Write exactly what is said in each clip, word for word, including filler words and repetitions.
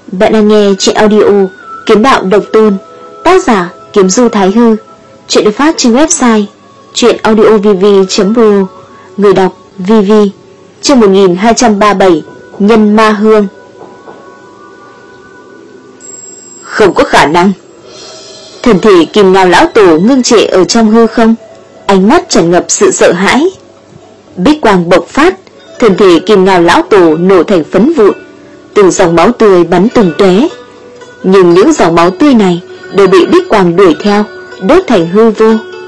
Bạn đang nghe truyện audio Kiếm Đạo Độc Tôn, tác giả Kiếm Du Thái Hư. Truyện được phát trên website truyện audio v v chấm pro. Người đọc vê vê. Chương một nghìn hai trăm ba mươi bảy, Nhân Ma Hương. Không có khả năng. Thần thể Kim Ngao lão tổ ngưng trệ ở trong hư không, ánh mắt tràn ngập sự sợ hãi. Bích quang bộc phát, thân thể Kim Ngao lão tổ nổ thành phấn vụn, từng dòng máu tươi bắn tung tóe. Nhưng những dòng máu tươi này đều bị bích quang đuổi theo, đốt thành hư vô.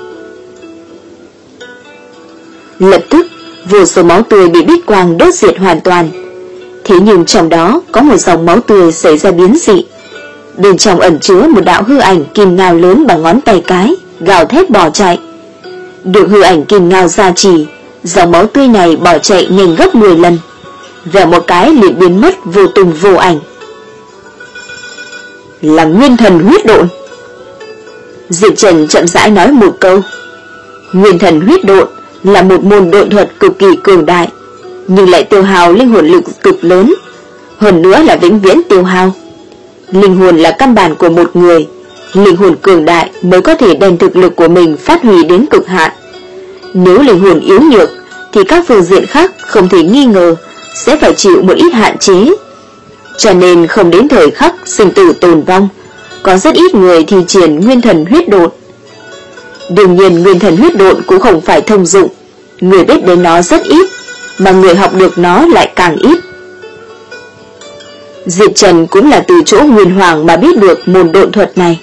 Lập tức, vô số máu tươi bị bích quang đốt diệt hoàn toàn. Thế nhưng trong đó có một dòng máu tươi xảy ra biến dị. Bên trong ẩn chứa một đạo hư ảnh Kim Ngao lớn bằng ngón tay cái, gào thét bỏ chạy. Được hư ảnh Kim Ngao gia trì, dòng máu tươi này bỏ chạy nhanh gấp mười lần, vèo một cái liền biến mất vô tung vô ảnh. Là nguyên thần huyết độn. Diệp Trần chậm rãi nói một câu. Nguyên thần huyết độn là một môn độn thuật cực kỳ cường đại, nhưng lại tiêu hao linh hồn lực cực lớn, hơn nữa là vĩnh viễn tiêu hao. Linh hồn là căn bản của một người, linh hồn cường đại mới có thể đem thực lực của mình phát huy đến cực hạn. Nếu linh hồn yếu nhược thì các phương diện khác không thể nghi ngờ sẽ phải chịu một ít hạn chế. Cho nên không đến thời khắc sinh tử tồn vong, có rất ít người thi triển nguyên thần huyết độn. Đương nhiên nguyên thần huyết độn cũng không phải thông dụng, người biết đến nó rất ít, mà người học được nó lại càng ít. Diệp Trần cũng là từ chỗ Nguyên Hoàng mà biết được môn độn thuật này.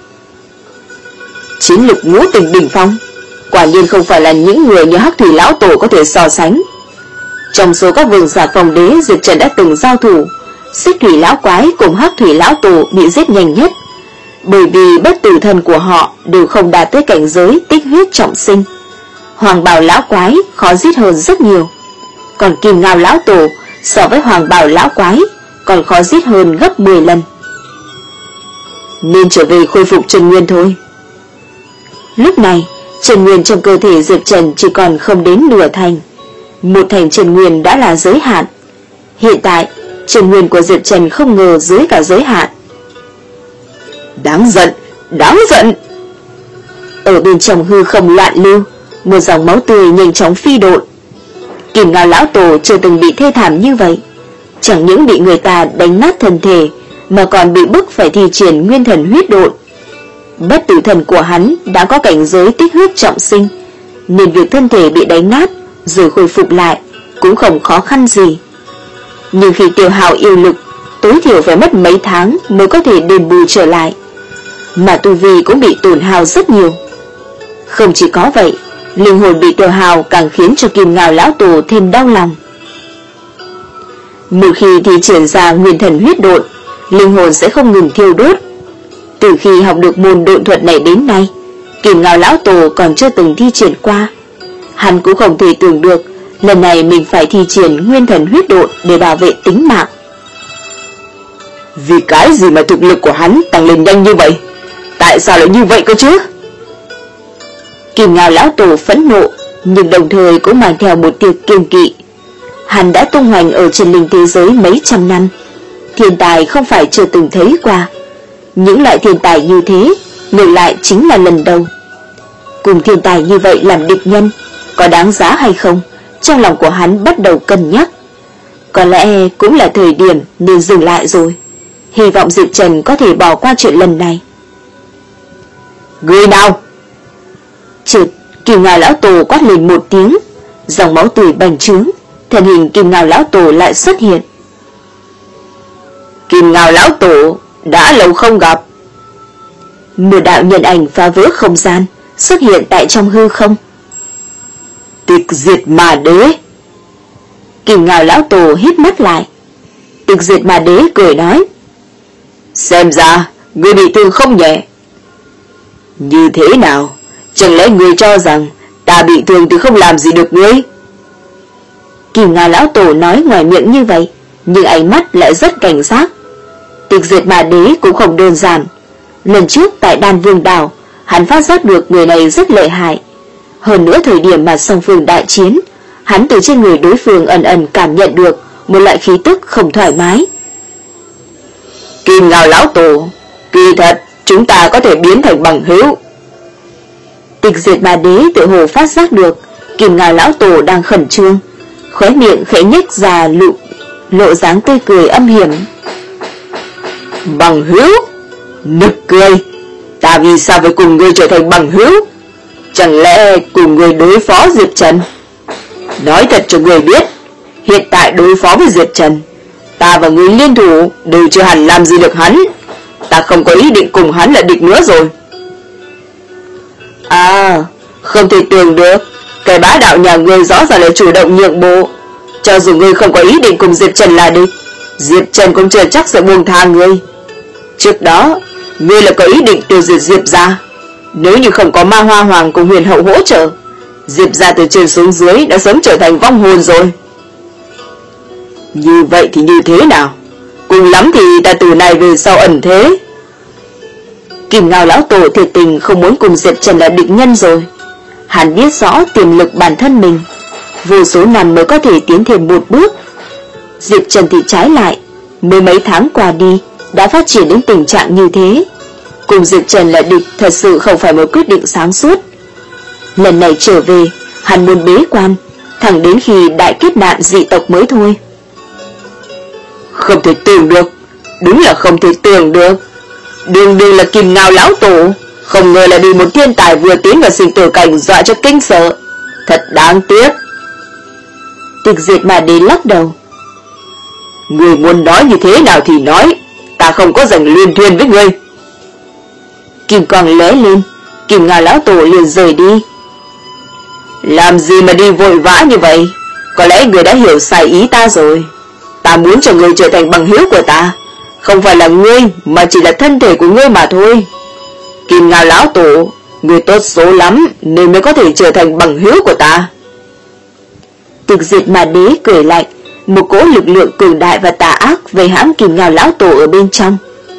Chiến lực ngũ tình đỉnh phong, quả nhiên không phải là những người như Hắc Thủy lão tổ có thể so sánh. Trong số các vương giả phong đế Diệp Trần đã từng giao thủ, Xích Thủy lão quái cùng Hắc Thủy lão tổ bị giết nhanh nhất, bởi vì bất tử thân của họ đều không đạt tới cảnh giới tích huyết trọng sinh. Hoàng Bào lão quái khó giết hơn rất nhiều, còn Kim Ngao lão tổ so với Hoàng Bào lão quái còn khó giết hơn gấp mười lần. Nên trở về khôi phục chân nguyên thôi. Lúc này chân nguyên trong cơ thể Diệp Trần chỉ còn không đến nửa thành. Một thành chân nguyên đã là giới hạn. Hiện tại chân nguyên của Diệp Trần không ngờ dưới cả giới hạn. Đáng giận, đáng giận. Ở bên trong hư không loạn lưu, một dòng máu tươi nhanh chóng phi độn. Kim Ngao lão tổ chưa từng bị thê thảm như vậy, chẳng những bị người ta đánh nát thân thể mà còn bị bức phải thi triển nguyên thần huyết độn. Bất tử thần của hắn đã có cảnh giới tích huyết trọng sinh, nên việc thân thể bị đánh nát rồi khôi phục lại cũng không khó khăn gì. Nhưng khi tiêu hao yêu lực, tối thiểu phải mất mấy tháng mới có thể đền bù trở lại, mà tu vi cũng bị tổn hao rất nhiều. Không chỉ có vậy, linh hồn bị tiêu hao càng khiến cho Kim Ngao lão tổ thêm đau lòng. Một khi thi triển ra nguyên thần huyết độn, linh hồn sẽ không ngừng thiêu đốt. Từ khi học được môn độn thuật này đến nay, Kim Ngao lão tổ còn chưa từng thi triển qua. Hắn cũng không thể tưởng được lần này mình phải thi triển nguyên thần huyết độn để bảo vệ tính mạng. Vì cái gì mà thực lực của hắn tăng lên nhanh như vậy? Tại sao lại như vậy cơ chứ? Kim Ngao lão tổ phẫn nộ, nhưng đồng thời cũng mang theo một tia kiêng kỵ. Hắn đã tung hoành ở trên linh thế giới mấy trăm năm, thiên tài không phải chưa từng thấy qua. Những loại thiên tài như thế ngược lại chính là lần đầu. Cùng thiên tài như vậy làm địch nhân có đáng giá hay không, trong lòng của hắn bắt đầu cân nhắc. Có lẽ cũng là thời điểm nên dừng lại rồi. Hy vọng Diệp Trần có thể bỏ qua chuyện lần này. Người nào? Chợt Kim Ngao lão tổ quát lên một tiếng, dòng máu tươi bành trướng, thân hình Kim Ngao lão tổ lại xuất hiện. Kim Ngao lão tổ, đã lâu không gặp. Một đạo nhân ảnh phá vỡ không gian xuất hiện tại trong hư không. Tịch diệt ma đế. Kim Ngao lão tổ hít mắt lại. Tịch diệt ma đế cười nói, xem ra ngươi bị thương không nhẹ. Như thế nào? Chẳng lẽ ngươi cho rằng ta bị thương thì không làm gì được ngươi? Kim Ngao lão tổ nói ngoài miệng như vậy, nhưng ánh mắt lại rất cảnh giác. Tịch diệt ma đế cũng không đơn giản. Lần trước tại Đan Vương đảo, hắn phát giác được người này rất lợi hại. Hơn nữa thời điểm mà song phương đại chiến, hắn từ trên người đối phương ẩn ẩn cảm nhận được một loại khí tức không thoải mái. Kim Ngao lão tổ, kỳ thật chúng ta có thể biến thành bằng hữu. Tịch Diệt Ma Đế tự hồ phát giác được Kim Ngao lão tổ đang khẩn trương, khóe miệng khẽ nhếch ra lộ, lộ dáng tươi cười âm hiểm. Bằng hữu? Nực cười. Ta vì sao phải cùng ngươi trở thành bằng hữu? Chẳng lẽ cùng ngươi đối phó Diệp Trần? Nói thật cho ngươi biết, hiện tại đối phó với Diệp Trần, ta và ngươi liên thủ đều chưa hẳn làm gì được hắn. Ta không có ý định cùng hắn là địch nữa rồi. À, không thể tưởng được, cái bá đạo nhà ngươi rõ ràng là chủ động nhượng bộ. Cho dù ngươi không có ý định cùng Diệp Trần là địch, Diệp Trần cũng chưa chắc sẽ buông tha ngươi. Trước đó, ngươi là có ý định tiêu diệt Diệp gia. Nếu như không có Ma Hoa Hoàng cùng Huyền Hậu hỗ trợ, Diệp gia từ trên xuống dưới đã sớm trở thành vong hồn rồi. Như vậy thì như thế nào? Cùng lắm thì ta từ này về sau ẩn thế. Kim Ngao lão tổ thiệt tình không muốn cùng Diệp Trần là địch nhân rồi. Hắn biết rõ tiềm lực bản thân mình, vô số năm mới có thể tiến thêm một bước. Diệp Trần thì trái lại, mới mấy tháng qua đi đã phát triển đến tình trạng như thế. Cùng Diệp Trần là địch thật sự không phải một quyết định sáng suốt. Lần này trở về, hắn muốn bế quan, thẳng đến khi đại kiếp nạn dị tộc mới thôi. Không thể tưởng được, đúng là không thể tưởng được. Đường đường là Kim Ngao lão tổ, không ngờ là bị một thiên tài vừa tiến vào sinh tử cảnh dọa cho kinh sợ. Thật đáng tiếc. Tịch Diệt Ma Đế lắc đầu. Người muốn nói như thế nào thì nói, ta không có dành liên thuyên với ngươi. Kim quang lóe lên, Kim Ngao lão tổ liền rời đi. Làm gì mà đi vội vã như vậy? Có lẽ người đã hiểu sai ý ta rồi. Ta muốn cho ngươi trở thành bằng hữu của ta, không phải là ngươi mà chỉ là thân thể của ngươi mà thôi. Kim Ngao lão tổ, ngươi tốt số lắm nên mới có thể trở thành bằng hữu của ta. Tịch Diệt Ma Đế cười lạnh, một cỗ lực lượng cường đại và tà ác vây hãm Kim Ngao lão tổ ở bên trong.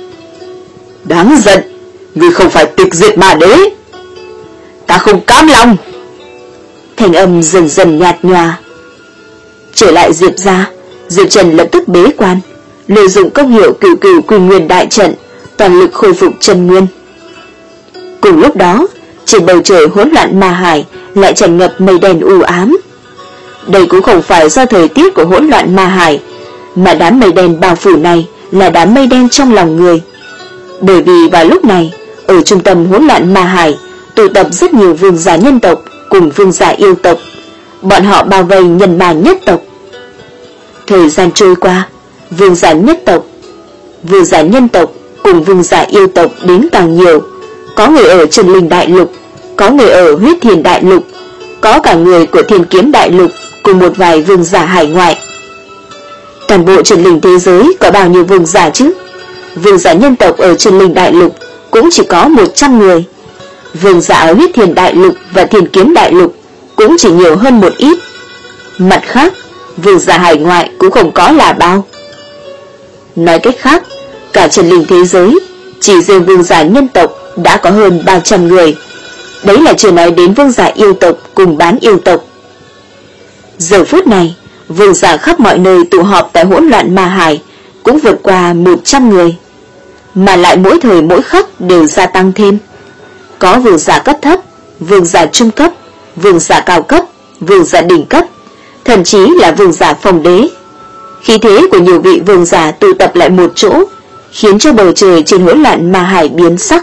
Đáng giận, ngươi không phải Tịch Diệt Ma Đế. Ta không cam lòng. Thanh âm dần dần nhạt nhòa. Trở lại Diệp gia, Diệp Trần lập tức bế quan, lợi dụng công hiệu Cửu Cửu Quy Nguyên đại trận, toàn lực khôi phục chân nguyên. Cùng lúc đó, trên bầu trời hỗn loạn ma hải lại tràn ngập mây đen u ám. Đây cũng không phải do thời tiết của hỗn loạn ma hải, mà đám mây đen bao phủ này là đám mây đen trong lòng người. Bởi vì vào lúc này, ở trung tâm hỗn loạn ma hải tụ tập rất nhiều vương giả nhân tộc cùng vương giả yêu tộc. Bọn họ bao vây nhân ma nhất tộc. Thời gian trôi qua, vương giả nhất tộc, vương giả nhân tộc cùng vương giả yêu tộc đến càng nhiều. Có người ở Trần Linh Đại Lục, có người ở Huyết Thiền Đại Lục, có cả người của Thiên Kiếm Đại Lục cùng một vài vương giả hải ngoại. Toàn bộ Trần Linh thế giới có bao nhiêu vương giả chứ? Vương giả nhân tộc ở Trần Linh Đại Lục cũng chỉ có một trăm người. Vương giả ở Huyết Thiền Đại Lục và Thiên Kiếm Đại Lục cũng chỉ nhiều hơn một ít. Mặt khác, vương giả hải ngoại cũng không có là bao. Nói cách khác, cả Trần Linh thế giới chỉ riêng vương giả nhân tộc đã có hơn ba trăm người. Đấy là chưa nói đến vương giả yêu tộc cùng bán yêu tộc. Giờ phút này, vương giả khắp mọi nơi tụ họp tại hỗn loạn ma hải cũng vượt qua một trăm người, mà lại mỗi thời mỗi khắc đều gia tăng thêm. Có vương giả cấp thấp, vương giả trung cấp, vương giả cao cấp, vương giả đỉnh cấp, thậm chí là vương giả phong đế. Khí thế của nhiều vị vương giả tụ tập lại một chỗ, khiến cho bầu trời trên hỗn loạn ma hải biến sắc.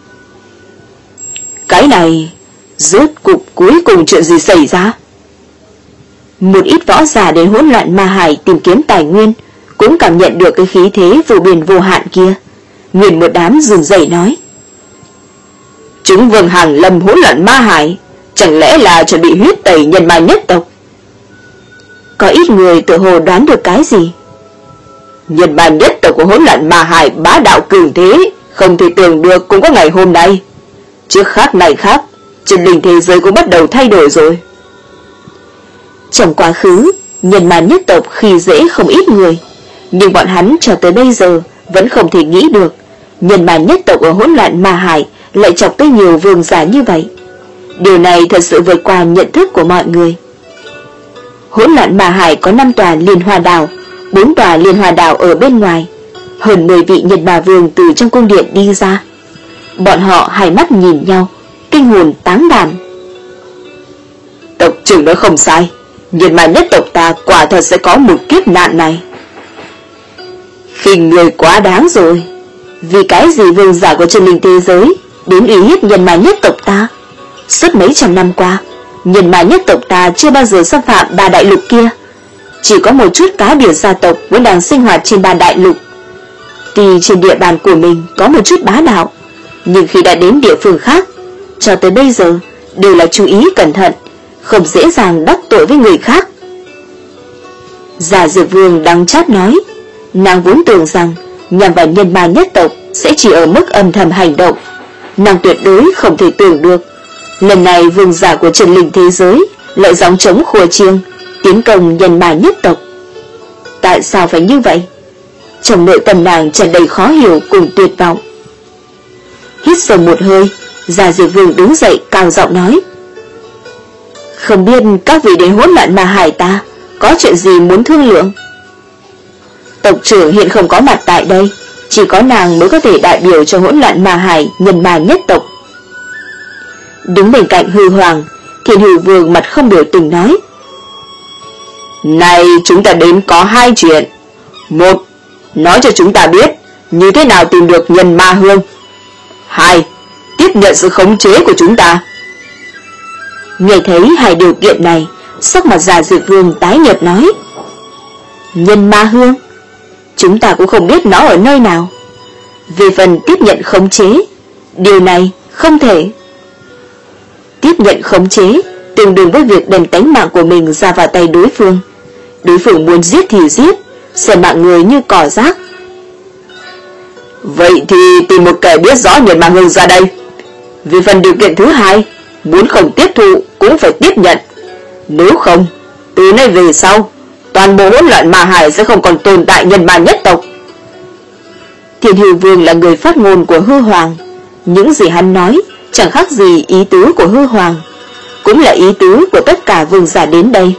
Cái này, rốt cục cuối cùng chuyện gì xảy ra? Một ít võ giả đến hỗn loạn ma hải tìm kiếm tài nguyên, cũng cảm nhận được cái khí thế vô biên vô hạn kia. Nguyên một đám run rẩy nói: Chúng vương hàng lâm hỗn loạn ma hải, chẳng lẽ là chuẩn bị huyết tẩy nhân ma nhất tộc? Có ít người tự hồ đoán được cái gì. Nhân ma nhất tộc của hỗn loạn ma hải bá đạo cường thế, không thể tưởng được cũng có ngày hôm nay. Trước khác này khác, Trần Linh thế giới cũng bắt đầu thay đổi rồi. Trong quá khứ, nhân ma nhất tộc khi dễ không ít người, nhưng bọn hắn cho tới bây giờ vẫn không thể nghĩ được nhân ma nhất tộc ở hỗn loạn ma hải lại chọc tới nhiều vương giả như vậy. Điều này thật sự vượt qua nhận thức của mọi người. Hỗn loạn ma hải có năm tòa liên hoa đảo, bốn tòa liên hoa đảo ở bên ngoài. hơn mười vị nhân ma vương từ trong cung điện đi ra. Bọn họ hai mắt nhìn nhau, kinh hồn táng đàn. Tộc trưởng nói không sai, nhân ma nhất tộc ta quả thật sẽ có một kiếp nạn này. Khinh người quá đáng rồi. Vì cái gì vương giả của chân linh thế giới đến uy hiếp nhân ma nhất tộc ta? Suốt mấy trăm năm qua, nhân ma nhất tộc ta chưa bao giờ xâm phạm ba đại lục kia. Chỉ có một chút cá biệt gia tộc vẫn đang sinh hoạt trên ba đại lục. Tuy trên địa bàn của mình có một chút bá đạo, nhưng khi đã đến địa phương khác, cho tới bây giờ đều là chú ý cẩn thận, không dễ dàng đắc tội với người khác. Giả Dược Vương đắng chát nói, nàng vốn tưởng rằng nhằm vào nhân ma nhất tộc sẽ chỉ ở mức âm thầm hành động. Nàng tuyệt đối không thể tưởng được lần này vương giả của chân linh thế giới lại gióng trống khua chiêng tiến công nhân ma nhất tộc. Tại sao phải như vậy? Trong nội tâm nàng tràn đầy khó hiểu cùng tuyệt vọng. Hít sâu một hơi, Giả Dược Vương đứng dậy cao giọng nói, không biết các vị đến hỗn loạn ma hải ta có chuyện gì muốn thương lượng? Tộc trưởng hiện không có mặt tại đây, chỉ có nàng mới có thể đại biểu cho hỗn loạn ma hải nhân ma nhất tộc. Đứng bên cạnh Hư Hoàng, Thiên Hư Vương mặt không biểu tình nói, này chúng ta đến có hai chuyện. Một, nói cho chúng ta biết như thế nào tìm được nhân ma hương. Hai, tiếp nhận sự khống chế của chúng ta. Nghe thấy hai điều kiện này, sắc mặt Giả Dược Vương tái nhợt nói, nhân ma hương? Chúng ta cũng không biết nó ở nơi nào. Về phần tiếp nhận khống chế, điều này không thể. Tiếp nhận khống chế tương đương với việc đem tánh mạng của mình ra vào tay đối phương. Đối phương muốn giết thì giết, xem mạng người như cỏ rác. Vậy thì tìm một kẻ biết rõ nhân ma hương ra đây. Vì phần điều kiện thứ hai, muốn không tiếp thụ cũng phải tiếp nhận. Nếu không, từ nay về sau, toàn bộ hỗn loạn ma hải sẽ không còn tồn tại nhân ma nhất tộc. Thiên Hư Vương là người phát ngôn của Hư Hoàng. Những gì hắn nói chẳng khác gì ý tứ của Hư Hoàng, cũng là ý tứ của tất cả vương giả đến đây.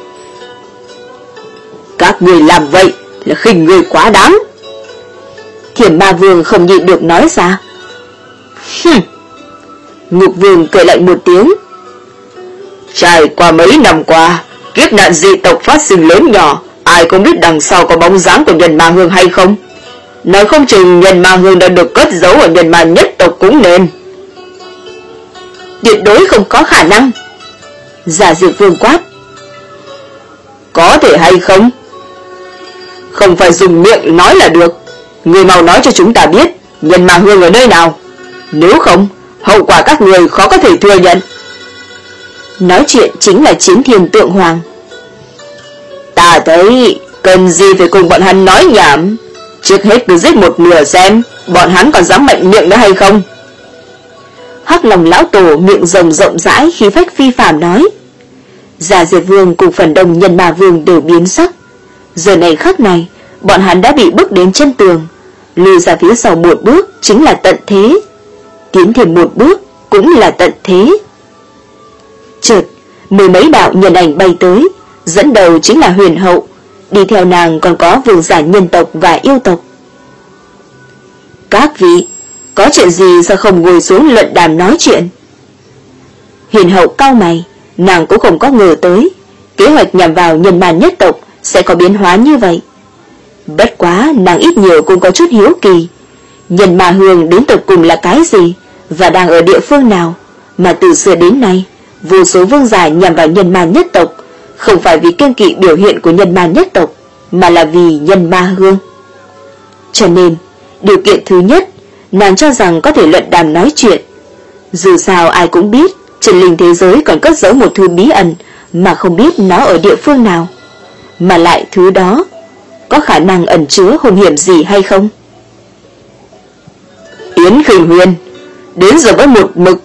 Các người làm vậy là khinh người quá đáng. Thiểm Ma Vương không nhịn được nói ra. Hừm. Ngục Vương cười lạnh một tiếng. Trải qua mấy năm qua, kiếp nạn dị tộc phát sinh lớn nhỏ, ai cũng biết đằng sau có bóng dáng của nhân ma hương hay không. Nói không chừng nhân ma hương đã được cất giấu ở nhân ma nhất tộc cũng nên. Tuyệt đối không có khả năng. Giả Dược Vương quát. Có thể hay không? Không phải dùng miệng nói là được. Người mau nói cho chúng ta biết nhân ma hương ở nơi nào. Nếu không, hậu quả các người khó có thể thừa nhận. Nói chuyện chính là Chiến Thiên Tượng Hoàng. Ta thấy cần gì phải cùng bọn hắn nói nhảm. Trước hết cứ giết một nửa xem bọn hắn còn dám mạnh miệng nữa hay không. Hắc Long lão tổ miệng rồng rộng rãi khí phách phi phàm nói. Giả Diệt Vương cùng phần đông nhân ma vương đều biến sắc. Giờ này khắc này, bọn hắn đã bị bước đến chân tường, lùi ra phía sau một bước chính là tận thế, tiến thêm một bước cũng là tận thế. Chợt, mười mấy đạo nhân ảnh bay tới, dẫn đầu chính là Huyền Hậu, đi theo nàng còn có vương giả nhân tộc và yêu tộc. Các vị, có chuyện gì sao không ngồi xuống luận đàm nói chuyện? Huyền Hậu cau mày, nàng cũng không có ngờ tới kế hoạch nhằm vào nhân ma nhất tộc sẽ có biến hóa như vậy. Bất quá nàng ít nhiều cũng có chút hiếu kỳ, nhân ma hương đến tột cùng là cái gì và đang ở địa phương nào mà từ xưa đến nay vô số vương giả nhằm vào nhân ma nhất tộc không phải vì kiêng kỵ biểu hiện của nhân ma nhất tộc, mà là vì nhân ma hương. Cho nên điều kiện thứ nhất, nàng cho rằng có thể luận đàm nói chuyện. Dù sao ai cũng biết chân linh thế giới còn cất giấu một thứ bí ẩn mà không biết nó ở địa phương nào, mà lại thứ đó có khả năng ẩn chứa hung hiểm gì hay không. Yến Khinh Huyền, đến giờ với một mực.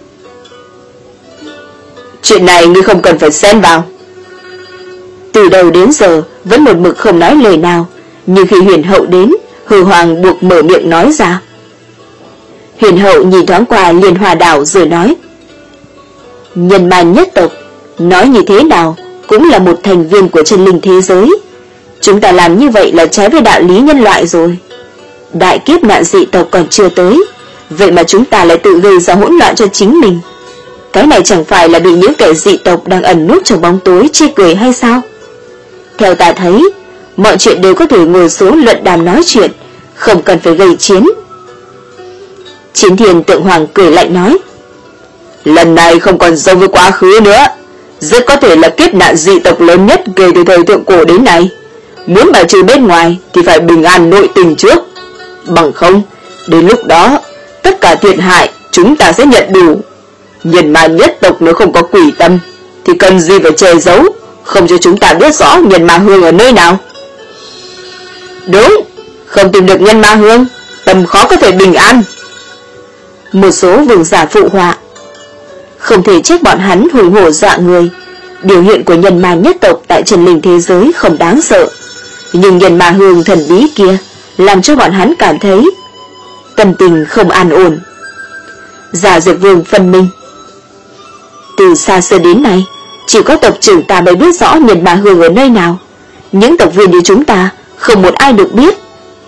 Chuyện này ngươi không cần phải xen vào. Từ đầu đến giờ vẫn một mực không nói lời nào, nhưng khi Huyền Hậu đến, Hư Hoàng buộc mở miệng nói ra. Huyền Hậu nhìn thoáng qua Liên Hoa Đảo rồi nói: nhân ma nhất tộc, nói như thế nào cũng là một thành viên của chân linh thế giới. Chúng ta làm như vậy là trái với đạo lý nhân loại rồi. Đại kiếp nạn dị tộc còn chưa tới, vậy mà chúng ta lại tự gây ra hỗn loạn cho chính mình. Cái này chẳng phải là bị những kẻ dị tộc đang ẩn núp trong bóng tối chê cười hay sao? Theo ta thấy, mọi chuyện đều có thể ngồi xuống luận đàm nói chuyện, không cần phải gây chiến. Chiến Thiên Tượng Hoàng cười lạnh nói, lần này không còn giống với quá khứ nữa, rất có thể là kiếp nạn dị tộc lớn nhất kể từ thời thượng cổ đến nay. Muốn bài trừ bên ngoài thì phải bình an nội tình trước, bằng không đến lúc đó tất cả thiệt hại chúng ta sẽ nhận đủ. Nhân ma nhất tộc nếu không có quỷ tâm thì cần gì phải che giấu, không cho chúng ta biết rõ nhân ma hương ở nơi nào. Đúng, không tìm được nhân ma hương, tâm khó có thể bình an. Một số vương giả phụ họa. Không thể trách bọn hắn hùng hổ dọa người. Biểu hiện của nhân ma nhất tộc tại Trần Linh thế giới không đáng sợ, nhưng nhân ma hương thần bí kia làm cho bọn hắn cảm thấy tâm tình không an ổn. Giả Dược Vương phân minh, từ xa xưa đến nay chỉ có tộc trưởng ta mới biết rõ nhân ma hương ở nơi nào. Những tộc viên như chúng ta không một ai được biết.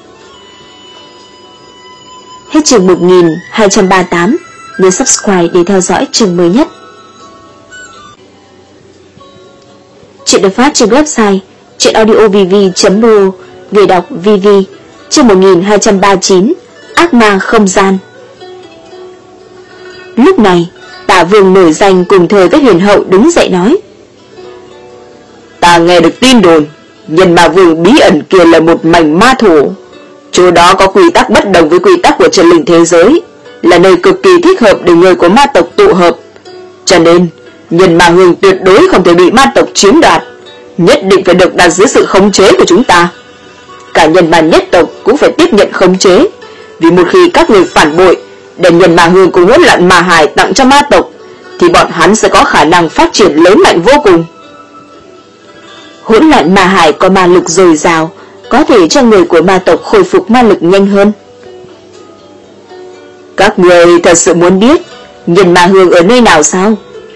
Hết chương một nghìn hai trăm ba mươi tám. Nhớ subscribe để theo dõi chương mới nhất. Chuyện được phát trên website chuyenaudiovv chấm ro. Người đọc vê vê. Chương một nghìn hai trăm ba mươi chín. Ác ma không gian. Lúc này Tả Vương nổi danh cùng thời với Huyền Hậu đứng dậy nói, ta nghe được tin đồn nhân ma vương bí ẩn kia là một mảnh ma thổ. Chỗ đó có quy tắc bất đồng với quy tắc của Trần Linh thế giới, là nơi cực kỳ thích hợp để người của ma tộc tụ hợp. Cho nên nhân ma hương tuyệt đối không thể bị ma tộc chiếm đoạt, nhất định phải được đặt dưới sự khống chế của chúng ta. Cả nhân ma nhất tộc cũng phải tiếp nhận khống chế, vì một khi các người phản bội để nhân ma hương cùng hỗn loạn ma hải tặng cho ma tộc, thì bọn hắn sẽ có khả năng phát triển lớn mạnh vô cùng. Hỗn loạn ma hải có ma lực dồi dào, có thể cho người của ma tộc khôi phục ma lực nhanh hơn. Các người thật sự muốn biết nhân ma hương ở nơi nào sao?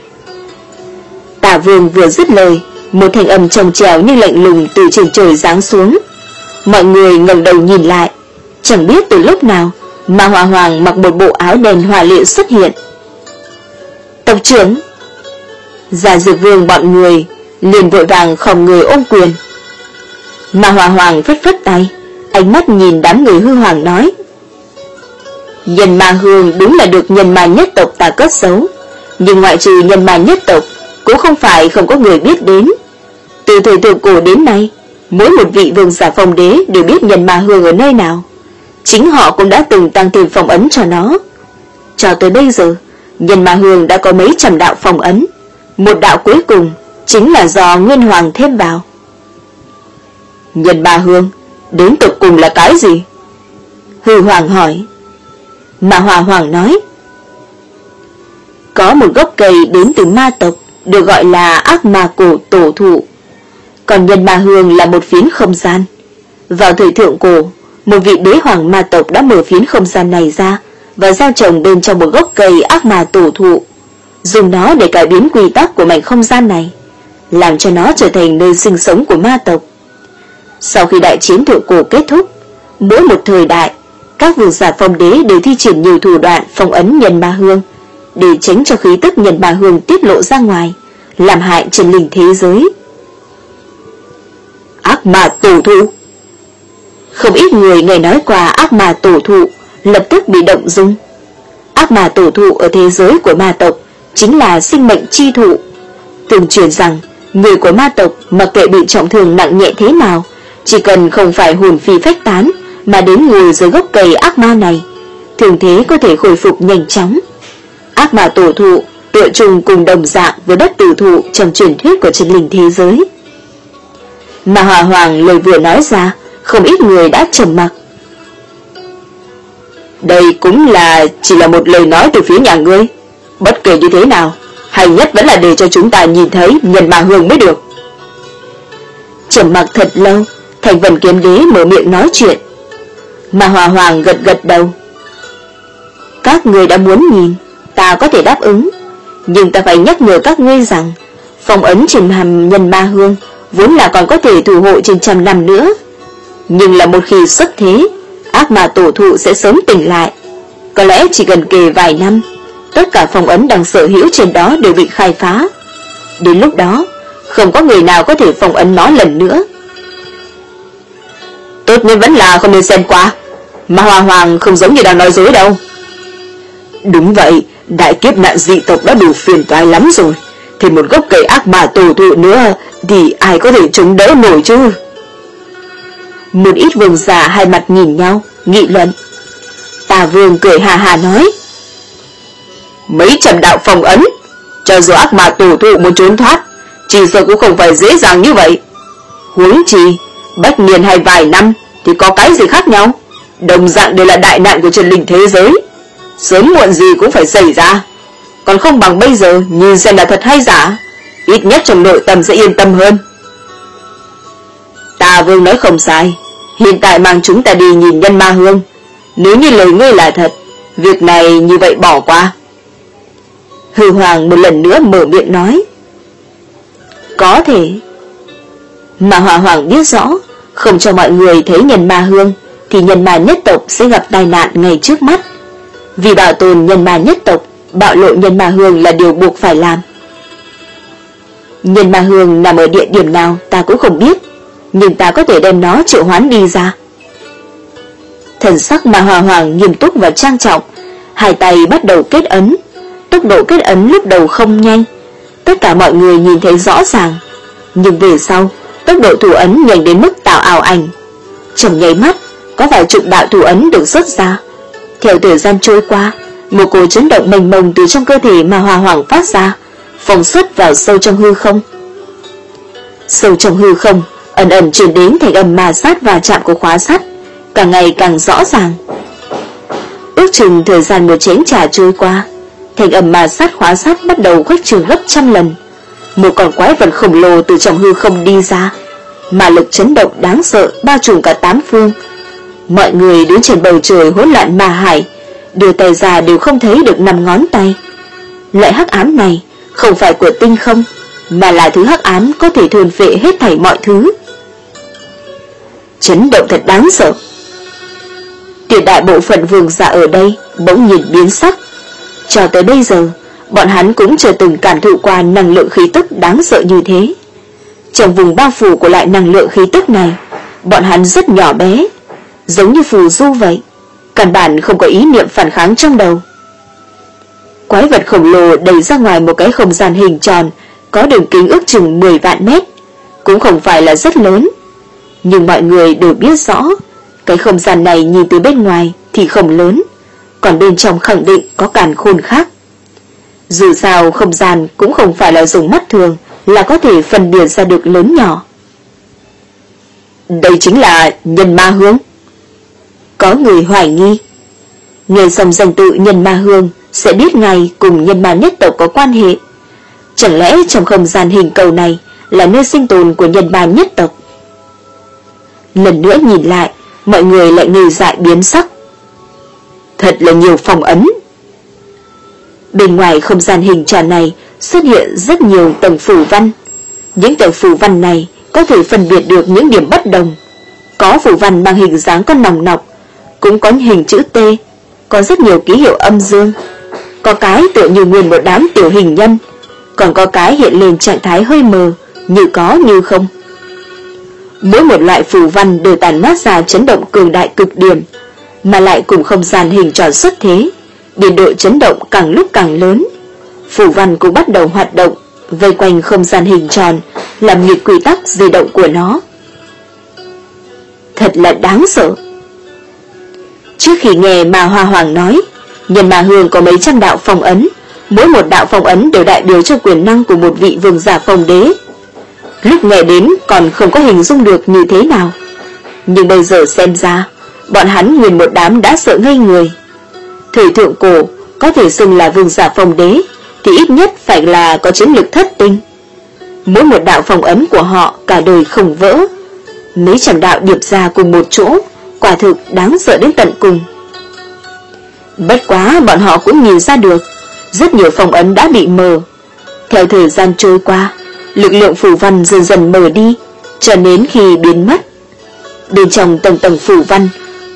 Tả Vương vừa dứt lời, một thanh âm trầm trèo như lạnh lùng từ trên trời giáng xuống. Mọi người ngẩng đầu nhìn lại, chẳng biết từ lúc nào Ma Hoa Hoàng mặc một bộ áo đen hòa lệ xuất hiện. Tộc trưởng! Giả Dược Vương bọn người liền vội vàng khom người ôm quyền. Ma Hoa Hoàng phất phất tay, ánh mắt nhìn đám người hư hoàng nói, nhân ma hương đúng là được nhân ma nhất tộc ta cất giấu, nhưng ngoại trừ nhân ma nhất tộc cũng không phải không có người biết đến. Từ thời thượng cổ đến nay, mỗi một vị vương giả phong đế đều biết nhân ma hương ở nơi nào. Chính họ cũng đã từng tăng thêm phong ấn cho nó. Cho tới bây giờ, nhân ma hương đã có mấy trăm đạo phong ấn, một đạo cuối cùng chính là do Nguyên Hoàng thêm vào. Nhân ma hương đến tột cùng là cái gì? Hư Hoàng hỏi. Ma Hoa Hoàng nói, có một gốc cây đến từ ma tộc, được gọi là ác ma cổ tổ thụ. Còn nhân ma hương là một phiến không gian. Vào thời thượng cổ, một vị đế hoàng ma tộc đã mở phiến không gian này ra và gieo trồng bên trong một gốc cây ác ma tổ thụ, dùng nó để cải biến quy tắc của mảnh không gian này, làm cho nó trở thành nơi sinh sống của ma tộc. Sau khi đại chiến thượng cổ kết thúc, mỗi một thời đại, các vương giả phong đế đều thi triển nhiều thủ đoạn phong ấn nhân ma hương, để tránh cho khí tức nhân ma hương tiết lộ ra ngoài, làm hại Trần Linh thế giới. Ác ma tổ thụ! Không ít người nghe nói qua ác ma tổ thụ lập tức bị động dung. Ác ma tổ thụ ở thế giới của ma tộc chính là sinh mệnh chi thụ. Tương truyền rằng người của ma tộc mặc kệ bị trọng thương nặng nhẹ thế nào, chỉ cần không phải hồn phi phách tán mà đến ngồi dưới gốc cây ác ma này, thường thế có thể khôi phục nhanh chóng. Ác ma tổ thụ tựa trùng cùng đồng dạng với bất tử thụ trong truyền thuyết của Trần Linh thế giới. Mà Hòa Hoàng lời vừa nói ra, không ít người đã trầm mặc. Đây cũng là chỉ là một lời nói từ phía nhà ngươi. Bất kể như thế nào, hay nhất vẫn là để cho chúng ta nhìn thấy nhân ma hương mới được. Trầm mặc thật lâu, Thành Vân Kiếm Đế mở miệng nói chuyện. Mà Hòa Hoàng gật gật đầu. Các người đã muốn nhìn, ta có thể đáp ứng, nhưng ta phải nhắc nhở các ngươi rằng phong ấn trên hàm nhân ma hương vốn là còn có thể thủ hộ trên trăm năm nữa. Nhưng là một khi xuất thế, ác ma tổ thụ sẽ sớm tỉnh lại. Có lẽ chỉ gần kề vài năm, tất cả phong ấn đang sở hữu trên đó đều bị khai phá. Đến lúc đó, không có người nào có thể phong ấn nó lần nữa. Tốt nhất vẫn là không nên xem qua, mà Hoa Hoàng không giống như đang nói dối đâu. Đúng vậy, đại kiếp nạn dị tộc đã đủ phiền toái lắm rồi, thêm một gốc cây ác ma tổ thụ nữa thì ai có thể chống đỡ nổi chứ. Một ít vương giả hai mặt nhìn nhau, nghị luận. Tà Vương cười hà hà nói: mấy trăm đạo phong ấn, cho dù ác ma tổ thụ muốn trốn thoát, chỉ sợ cũng không phải dễ dàng như vậy. Huống chi bách niên hay vài năm thì có cái gì khác nhau, đồng dạng đều là đại nạn của chân linh thế giới, sớm muộn gì cũng phải xảy ra. Còn không bằng bây giờ nhìn xem là thật hay giả, ít nhất trong nội tâm sẽ yên tâm hơn. Tà Vương nói không sai, hiện tại mang chúng ta đi nhìn Nhân Ma Hương. Nếu như lời ngươi là thật, việc này như vậy bỏ qua. Hư Hoàng một lần nữa mở miệng nói: có thể. Mà Hỏa Hoàng biết rõ, không cho mọi người thấy Nhân Ma Hương thì Nhân Ma nhất tộc sẽ gặp tai nạn ngay trước mắt. Vì bảo tồn Nhân Ma nhất tộc, bạo lộ Nhân Ma Hương là điều buộc phải làm. Nhân Ma Hương nằm ở địa điểm nào ta cũng không biết, nhưng ta có thể đem nó triệu hoán đi ra. Thần sắc mà Hỏa Hoàng nghiêm túc và trang trọng, hai tay bắt đầu kết ấn. Tốc độ kết ấn lúc đầu không nhanh, tất cả mọi người nhìn thấy rõ ràng, nhưng về sau tốc độ thủ ấn nhanh đến mức tạo ảo ảnh. Trong nháy mắt, có vài chục đạo thủ ấn được xuất ra. Theo thời gian trôi qua, một cỗ chấn động mênh mông từ trong cơ thể mà Hỏa Hoàng phát ra, phóng xuất vào sâu trong hư không. Sâu trong hư không, ẩn ẩn truyền đến thành âm ma sát và chạm của khóa sắt, càng ngày càng rõ ràng. Ước chừng thời gian một chén trà trôi qua, thành âm ma sát khóa sắt bắt đầu khuếch trương gấp trăm lần. Một con quái vật khổng lồ từ trong hư không đi ra, ma lực chấn động đáng sợ bao trùm cả tám phương. Mọi người đứng trên bầu trời hỗn loạn ma hải, đưa tay ra đều không thấy được năm ngón tay. Loại hắc ám này không phải của tinh không, mà là thứ hắc ám có thể thôn phệ hết thảy mọi thứ. Chấn động thật đáng sợ. Tuyệt đại bộ phận vương giả ở đây bỗng nhìn biến sắc. Cho tới bây giờ, bọn hắn cũng chưa từng cảm thụ qua năng lượng khí tức đáng sợ như thế. Trong vùng bao phủ của loại năng lượng khí tức này, bọn hắn rất nhỏ bé, giống như phù du vậy, căn bản không có ý niệm phản kháng trong đầu. Quái vật khổng lồ đẩy ra ngoài một cái không gian hình tròn, có đường kính ước chừng mười vạn mét, cũng không phải là rất lớn. Nhưng mọi người đều biết rõ, cái không gian này nhìn từ bên ngoài thì không lớn, còn bên trong khẳng định có càn khôn khác. Dù sao không gian cũng không phải là dùng mắt thường là có thể phân biệt ra được lớn nhỏ. Đây chính là Nhân Ma Hương. Có người hoài nghi. Nghe xong danh tự Nhân Ma Hương sẽ biết ngay cùng Nhân Ma nhất tộc có quan hệ. Chẳng lẽ trong không gian hình cầu này là nơi sinh tồn của Nhân Ma nhất tộc? Lần nữa nhìn lại, mọi người lại ngây dại biến sắc. Thật là nhiều phong ấn. Bên ngoài không gian hình tròn này xuất hiện rất nhiều tầng phù văn. Những tầng phù văn này có thể phân biệt được những điểm bất đồng. Có phù văn bằng hình dáng con nòng nọc, cũng có hình chữ T, có rất nhiều ký hiệu âm dương. Có cái tựa như nguyên một đám tiểu hình nhân, còn có cái hiện lên trạng thái hơi mờ, như có như không. Mỗi một loại phù văn đều tản mát ra chấn động cường đại cực điểm, mà lại cùng không gian hình tròn xuất thế, biên độ chấn động càng lúc càng lớn. Phù văn cũng bắt đầu hoạt động, vây quanh không gian hình tròn, làm nghịch quy tắc di động của nó. Thật là đáng sợ. Trước khi nghe mà Hoa Hoàng nói, Nhân Ma Hương có mấy trăm đạo phong ấn, mỗi một đạo phong ấn đều đại biểu cho quyền năng của một vị vương giả phong đế. Lúc nghe đến còn không có hình dung được như thế nào, nhưng bây giờ xem ra, bọn hắn nguyên một đám đã sợ ngây người. Thời thượng cổ có thể xưng là vương giả phong đế thì ít nhất phải là có chiến lực thất tinh. Mỗi một đạo phong ấn của họ cả đời không vỡ, mấy trăm đạo điệp ra cùng một chỗ, quả thực đáng sợ đến tận cùng. Bất quá bọn họ cũng nhìn ra được, rất nhiều phong ấn đã bị mờ. Theo thời gian trôi qua, lực lượng phù văn dần dần mờ đi, cho đến khi biến mất. Bên trong tầng tầng phù văn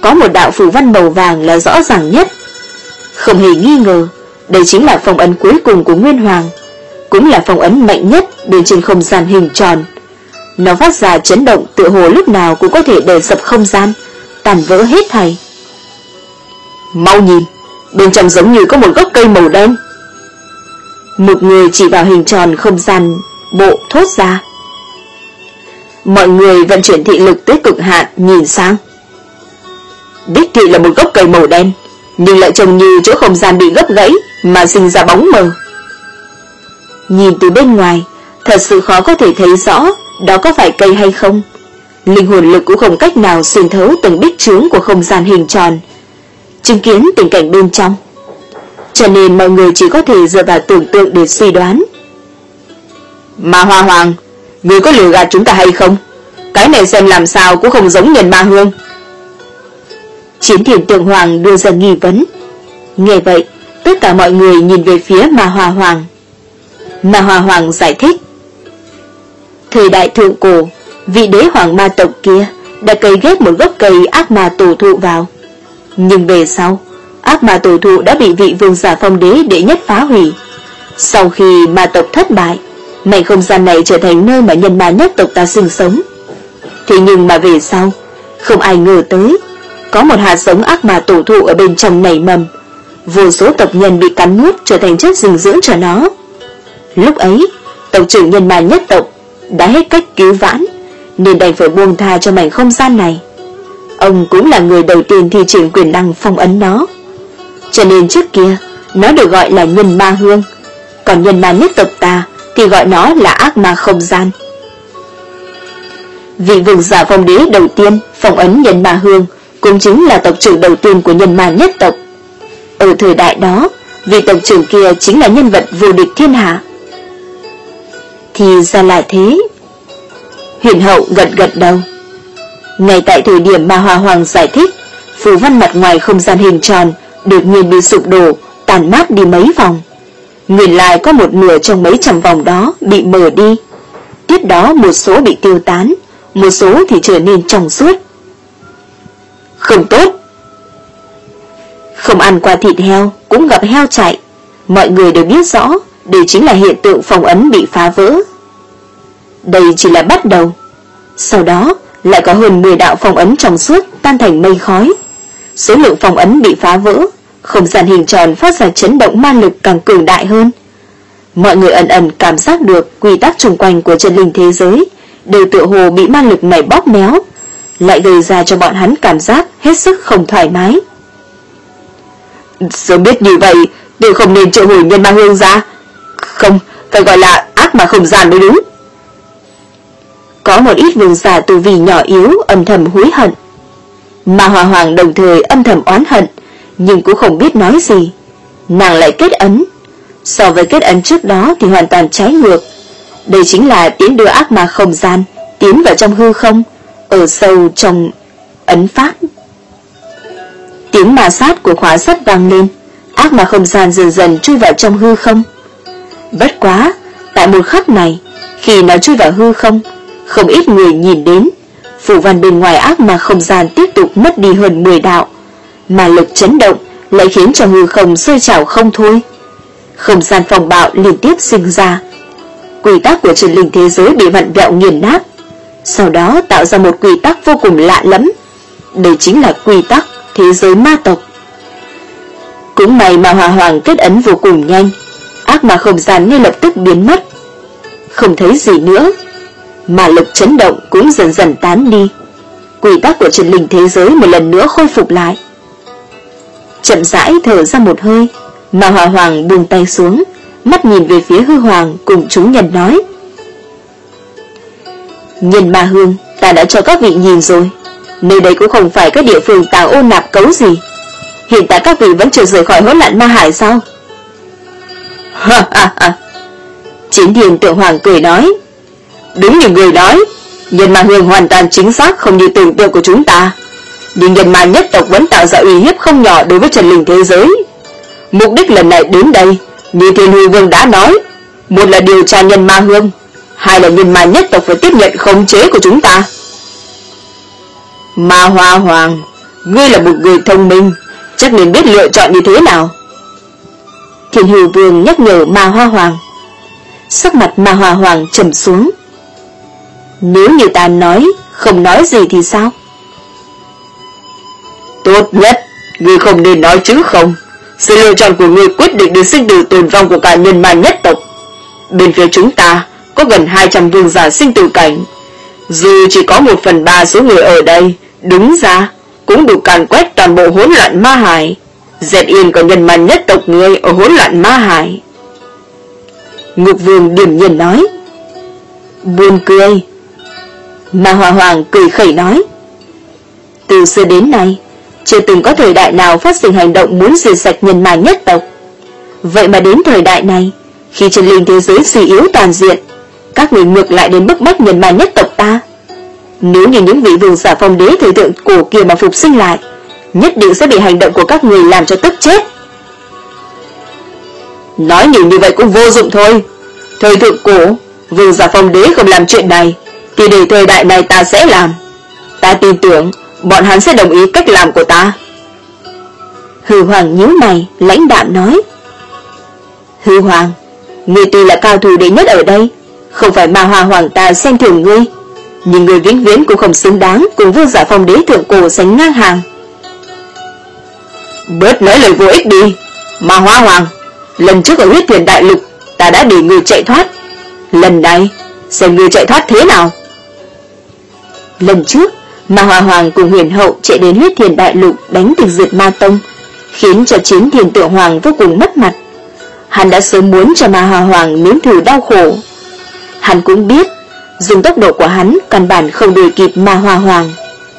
có một đạo phù văn màu vàng là rõ ràng nhất. Không hề nghi ngờ, đây chính là phong ấn cuối cùng của Nguyên Hoàng, cũng là phong ấn mạnh nhất bên trên không gian hình tròn. Nó phát ra chấn động tựa hồ lúc nào cũng có thể đè sập không gian, tàn vỡ hết thảy. Mau nhìn, bên trong giống như có một gốc cây màu đen. Một người chỉ vào hình tròn không gian bộ thốt ra. Mọi người vận chuyển thị lực tới cực hạn nhìn sang. Đích thị là một gốc cây màu đen, nhưng lại trông như chỗ không gian bị gấp gãy mà sinh ra bóng mờ. Nhìn từ bên ngoài, thật sự khó có thể thấy rõ đó có phải cây hay không. Linh hồn lực cũng không cách nào xuyên thấu từng bích chướng của không gian hình tròn, chứng kiến tình cảnh bên trong. Cho nên mọi người chỉ có thể dựa vào tưởng tượng để suy đoán. Ma Hoa Hoàng, người có lừa gạt chúng ta hay không? Cái này xem làm sao cũng không giống Nhân Ma Hương. Chiến Thiền Tượng Hoàng đưa ra nghi vấn. Nghe vậy, tất cả mọi người nhìn về phía Ma Hoa Hoàng. Ma Hoa Hoàng giải thích. Thời đại thượng cổ, vị đế hoàng ma tộc kia đã cấy ghép một gốc cây ác ma tổ thụ vào. Nhưng về sau, ác ma tổ thụ đã bị vị vương giả phong đế đệ nhất phá hủy. Sau khi ma tộc thất bại, mảnh không gian này trở thành nơi mà nhân ma nhất tộc ta sinh sống. Thế nhưng mà về sau, không ai ngờ tới, có một hạt giống ác ma tổ thụ ở bên trong nảy mầm. Vô số tộc nhân bị cắn nuốt trở thành chất dinh dưỡng cho nó. Lúc ấy, tộc trưởng nhân ma nhất tộc đã hết cách cứu vãn, nên đành phải buông tha cho mảnh không gian này. Ông cũng là người đầu tiên thi triển quyền năng phong ấn nó. Cho nên trước kia, nó được gọi là Nhân Ma Hương, còn nhân ma nhất tộc ta thì gọi nó là ác ma không gian. Vị vương giả phong đế đầu tiên phong ấn Nhân Ma Hương cũng chính là tộc trưởng đầu tiên của nhân ma nhất tộc. Ở thời đại đó, vị tộc trưởng kia chính là nhân vật vô địch thiên hạ. Thì ra là thế. Huyền Hậu gật gật đầu. Ngay tại thời điểm Ma Hoa Hoàng giải thích, phù văn mặt ngoài không gian hình tròn đột nhiên bị sụp đổ, tàn mát đi mấy vòng. Nguyên lai có một nửa trong mấy trăm vòng đó bị mờ đi. Tiếp đó một số bị tiêu tán, một số thì trở nên trong suốt. Không tốt. Không ăn qua thịt heo cũng gặp heo chạy. Mọi người đều biết rõ đây chính là hiện tượng phong ấn bị phá vỡ. Đây chỉ là bắt đầu. Sau đó lại có hơn mười đạo phong ấn trong suốt tan thành mây khói. Số lượng phong ấn bị phá vỡ, không gian hình tròn phát ra chấn động ma lực càng cường đại hơn. Mọi người ẩn ẩn cảm giác được quy tắc xung quanh của chân linh thế giới đều tựa hồ bị ma lực này bóp méo, lại gây ra cho bọn hắn cảm giác hết sức không thoải mái. Sớm biết như vậy, tôi không nên triệu hồi Nhân Ma Hương ra. Không, phải gọi là ác ma không gian mới đúng. Có một ít vương giả tu vi nhỏ yếu âm thầm hối hận. Ma Hoa Hoàng đồng thời âm thầm oán hận, nhưng cũng không biết nói gì. Nàng lại kết ấn. So với kết ấn trước đó thì hoàn toàn trái ngược. Đây chính là tiến đưa ác ma không gian tiến vào trong hư không, ở sâu trong ấn pháp. Tiếng ma sát của khóa sắt vang lên, ác ma không gian dần dần chui vào trong hư không. Bất quá, tại một khắc này, khi nó chui vào hư không, không ít người nhìn đến, phù văn bên ngoài ác ma không gian tiếp tục mất đi hơn mười đạo, mà lực chấn động lại khiến cho hư không sôi trào không thôi. Không gian phòng bạo liên tiếp sinh ra, quy tắc của chân linh thế giới bị vặn vẹo nghiền nát, sau đó tạo ra một quy tắc vô cùng lạ lẫm. Đây chính là quy tắc thế giới ma tộc. Cũng may mà Hoa Hoàng kết ấn vô cùng nhanh, ác ma không gian ngay lập tức biến mất, không thấy gì nữa, mà lực chấn động cũng dần dần tán đi. Quy tắc của chân linh thế giới một lần nữa khôi phục lại. Chậm rãi thở ra một hơi, mà Hoa Hoàng buông tay xuống, mắt nhìn về phía Hư Hoàng cùng chúng nhân nói: Nhân Ma Hương ta đã cho các vị nhìn rồi, nơi đây cũng không phải các địa phương tàng ô nạp cấu gì. Hiện tại các vị vẫn chưa rời khỏi hỗn loạn ma hải sao? Ha ha ha. Chiến Thiền Tượng Hoàng cười nói: Đúng như người nói, Nhân Ma Hương hoàn toàn chính xác không như tưởng tượng của chúng ta. Nhưng nhân ma nhất tộc vẫn tạo ra uy hiếp không nhỏ đối với chân linh thế giới. Mục đích lần này đến đây, như Thiên Huy Vương đã nói, một là điều tra Nhân Ma Hương, hai là nhân ma nhất tộc phải tiếp nhận khống chế của chúng ta. Ma Hoa Hoàng, Ngươi là một người thông minh, chắc nên biết lựa chọn như thế nào. Thiên Hư Vương nhắc nhở Ma Hoa Hoàng. Sắc mặt Ma Hoa Hoàng trầm xuống. Nếu như ta nói, không nói gì thì sao? Tốt nhất, ngươi không nên nói chứ không. Sự lựa chọn của ngươi quyết định đến sinh tử tồn vong của cả nhân ma nhất tộc. Bên phía chúng ta có gần hai trăm vương giả sinh tử cảnh. Dù chỉ có một phần ba số người ở đây, đúng ra cũng đủ càn quét toàn bộ hỗn loạn ma hải, dẹp yên cả nhân ma nhất tộc ngươi ở hỗn loạn ma hải. Ngục Vương điềm nhiên nói. Buồn cười. Ma Hoa Hoàng cười khẩy nói. Từ xưa đến nay, chưa từng có thời đại nào phát sinh hành động muốn diệt sạch nhân ma nhất tộc. Vậy mà đến thời đại này, khi chân linh thế giới suy yếu toàn diện, các người ngược lại đến bức bách nhân ma nhất tộc ta. Nếu như những vị vương giả phong đế thời thượng cổ kia mà phục sinh lại, nhất định sẽ bị hành động của các người làm cho tức chết. Nói nhiều như vậy cũng vô dụng thôi. Thời thượng cổ, vương giả phong đế không làm chuyện này, thì để thời đại này ta sẽ làm. Ta tin tưởng bọn hắn sẽ đồng ý cách làm của ta. Hư Hoàng nhíu mày, lãnh đạm nói. Hư Hoàng, ngươi tuy là cao thủ đệ nhất ở đây, không phải Ma Hoa Hoàng ta xem thường ngươi, nhưng ngươi vĩnh viễn cũng không xứng đáng cùng vương giả phong đế thượng cổ sánh ngang hàng. Bớt nói lời vô ích đi. Ma Hoa Hoàng, lần trước ở Huyết Thiền Đại Lục ta đã để ngươi chạy thoát, lần này xem ngươi chạy thoát thế nào. Lần trước Ma Hoa Hoàng cùng Huyền Hậu chạy đến Huyết Thiền Đại Lục đánh Tịch Diệt Ma Tông, khiến cho Chiến Thiền Tượng Hoàng vô cùng mất mặt. Hắn đã sớm muốn cho Ma Hoa Hoàng nếm thử đau khổ. Hắn cũng biết dùng tốc độ của hắn căn bản không đuổi kịp Ma Hoa Hoàng.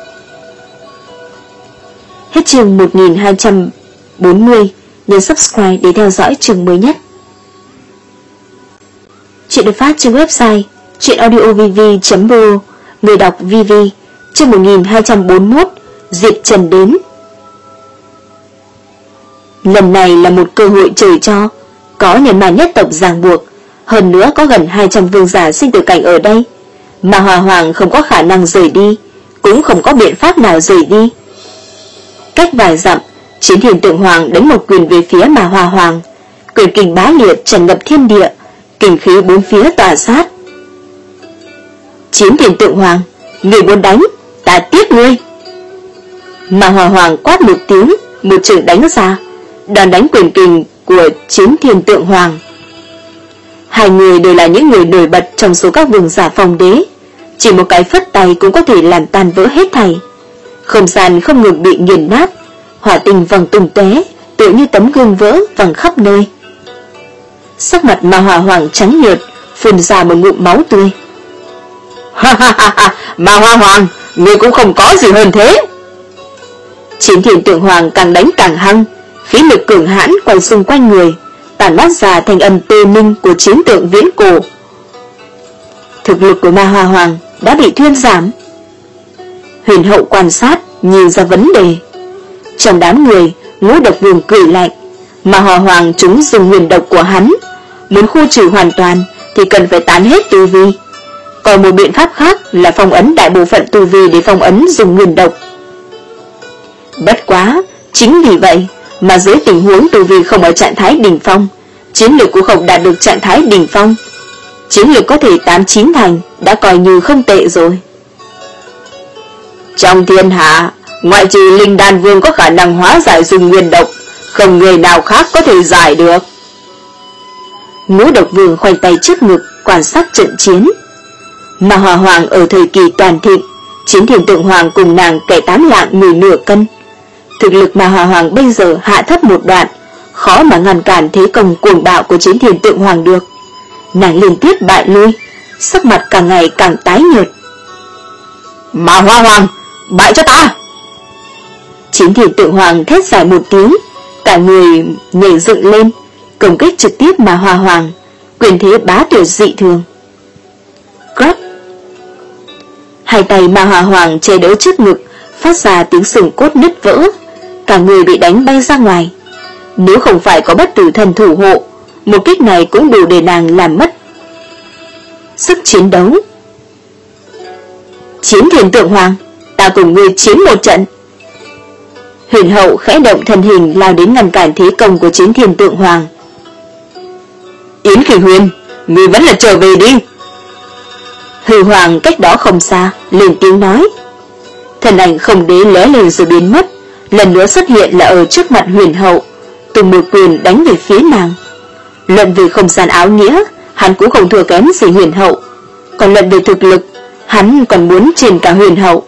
Hết chương một nghìn hai trăm bốn mươi. Nhấn subscribe để theo dõi chương mới nhất. Chuyện được phát trên website truyện audio v v chấm b o. Người đọc vê vê. Chương một nghìn hai trăm bốn mươi mốt. Diệp Trần đến. Lần này là một cơ hội trời cho. Có nhân ma nhất tộc ràng buộc, hơn nữa có gần hai trăm vương giả sinh tử cảnh ở đây, mà Hòa Hoàng không có khả năng rời đi, cũng không có biện pháp nào rời đi. Cách vài dặm, Chiến Thiền Tượng Hoàng đánh một quyền về phía mà Hòa Hoàng, quyền kình bá liệt tràn ngập thiên địa, kình khí bốn phía tỏa sát. Chiến Thiền Tượng Hoàng, người muốn đánh, ta tiếp ngươi. Mà Hòa Hoàng quát một tiếng, một chưởng đánh ra, đòn đánh quyền kình của Chiến Thiền Tượng Hoàng. Hai người đều là những người nổi bật trong số các vương giả phong đế, chỉ một cái phất tay cũng có thể làm tan vỡ hết thảy. Không gian không ngừng bị nghiền nát, hỏa tinh văng tung tóe, tựa như tấm gương vỡ văng khắp nơi. Sắc mặt Ma Hòa Hoàng trắng nhợt, phun ra một ngụm máu tươi. Ha ha ha ha, Ma Hoa Hoàng, ngươi cũng không có gì hơn thế. Chiến Thiền Tượng Hoàng càng đánh càng hăng, khí lực cường hãn quay xung quanh người, tản mát ra thành âm tê minh của chiến tượng viễn cổ. Thực lực của Ma Hoa Hoàng đã bị thuyên giảm. Huyền Hậu quan sát, nhìn ra vấn đề. Trong đám người, Ngũ Độc Vương cười lạnh, Ma Hoa Hoàng chúng dùng huyền độc của hắn, muốn khu trừ hoàn toàn thì cần phải tán hết tu vi. Còn một biện pháp khác là phong ấn đại bộ phận tu vi để phong ấn dùng huyền độc. Bất quá, chính vì vậy mà dưới tình huống tu vi không ở trạng thái đỉnh phong, chiến lược cũng không đạt được trạng thái đỉnh phong. Chiến lược có thể tám chín thành đã coi như không tệ rồi. Trong thiên hạ, ngoại trừ Linh Đan Vương có khả năng hóa giải dùng nguyên độc, không người nào khác có thể giải được. Ngũ Độc Vương khoanh tay trước ngực quan sát trận chiến. Mà Hòa Hoàng ở thời kỳ toàn thịnh, Chiến Thiền Tượng Hoàng cùng nàng kẻ tám lạng mười nửa cân. Thực lực mà Hòa Hoàng bây giờ hạ thấp một đoạn, khó mà ngăn cản thế công cuồng bạo của Chiến Thiền Tượng Hoàng được. Nàng liên tiếp bại lui, sắc mặt càng ngày càng tái nhợt. Mà Hoa Hoàng, bại cho ta! Chiến Thiền Tượng Hoàng thét dài một tiếng, cả người nhảy dựng lên, công kích trực tiếp mà Hoa Hoàng, quyền thế bá tuyệt dị thường. Crack! Hai tay mà Hoa Hoàng che đỡ trước ngực, phát ra tiếng xương cốt nứt vỡ, cả người bị đánh bay ra ngoài. Nếu không phải có bất tử thần thủ hộ, một kích này cũng đủ để nàng làm mất sức chiến đấu. Chiến Thiền Tượng Hoàng, ta cùng ngươi chiến một trận. Huyền Hậu khẽ động thân hình lao đến ngăn cản thế công của Chiến Thiên Tượng Hoàng. Yến Khinh Huyền, ngươi vẫn là trở về đi. Hư Hoàng cách đó không xa lên tiếng nói. Thân ảnh không đế lóe lên rồi biến mất, lần nữa xuất hiện là ở trước mặt Huyền Hậu, tung một quyền đánh về phía nàng. Luận về không gian áo nghĩa, hắn cũng không thua kém gì Huyền Hậu, còn luận về thực lực, hắn còn muốn trên cả Huyền Hậu.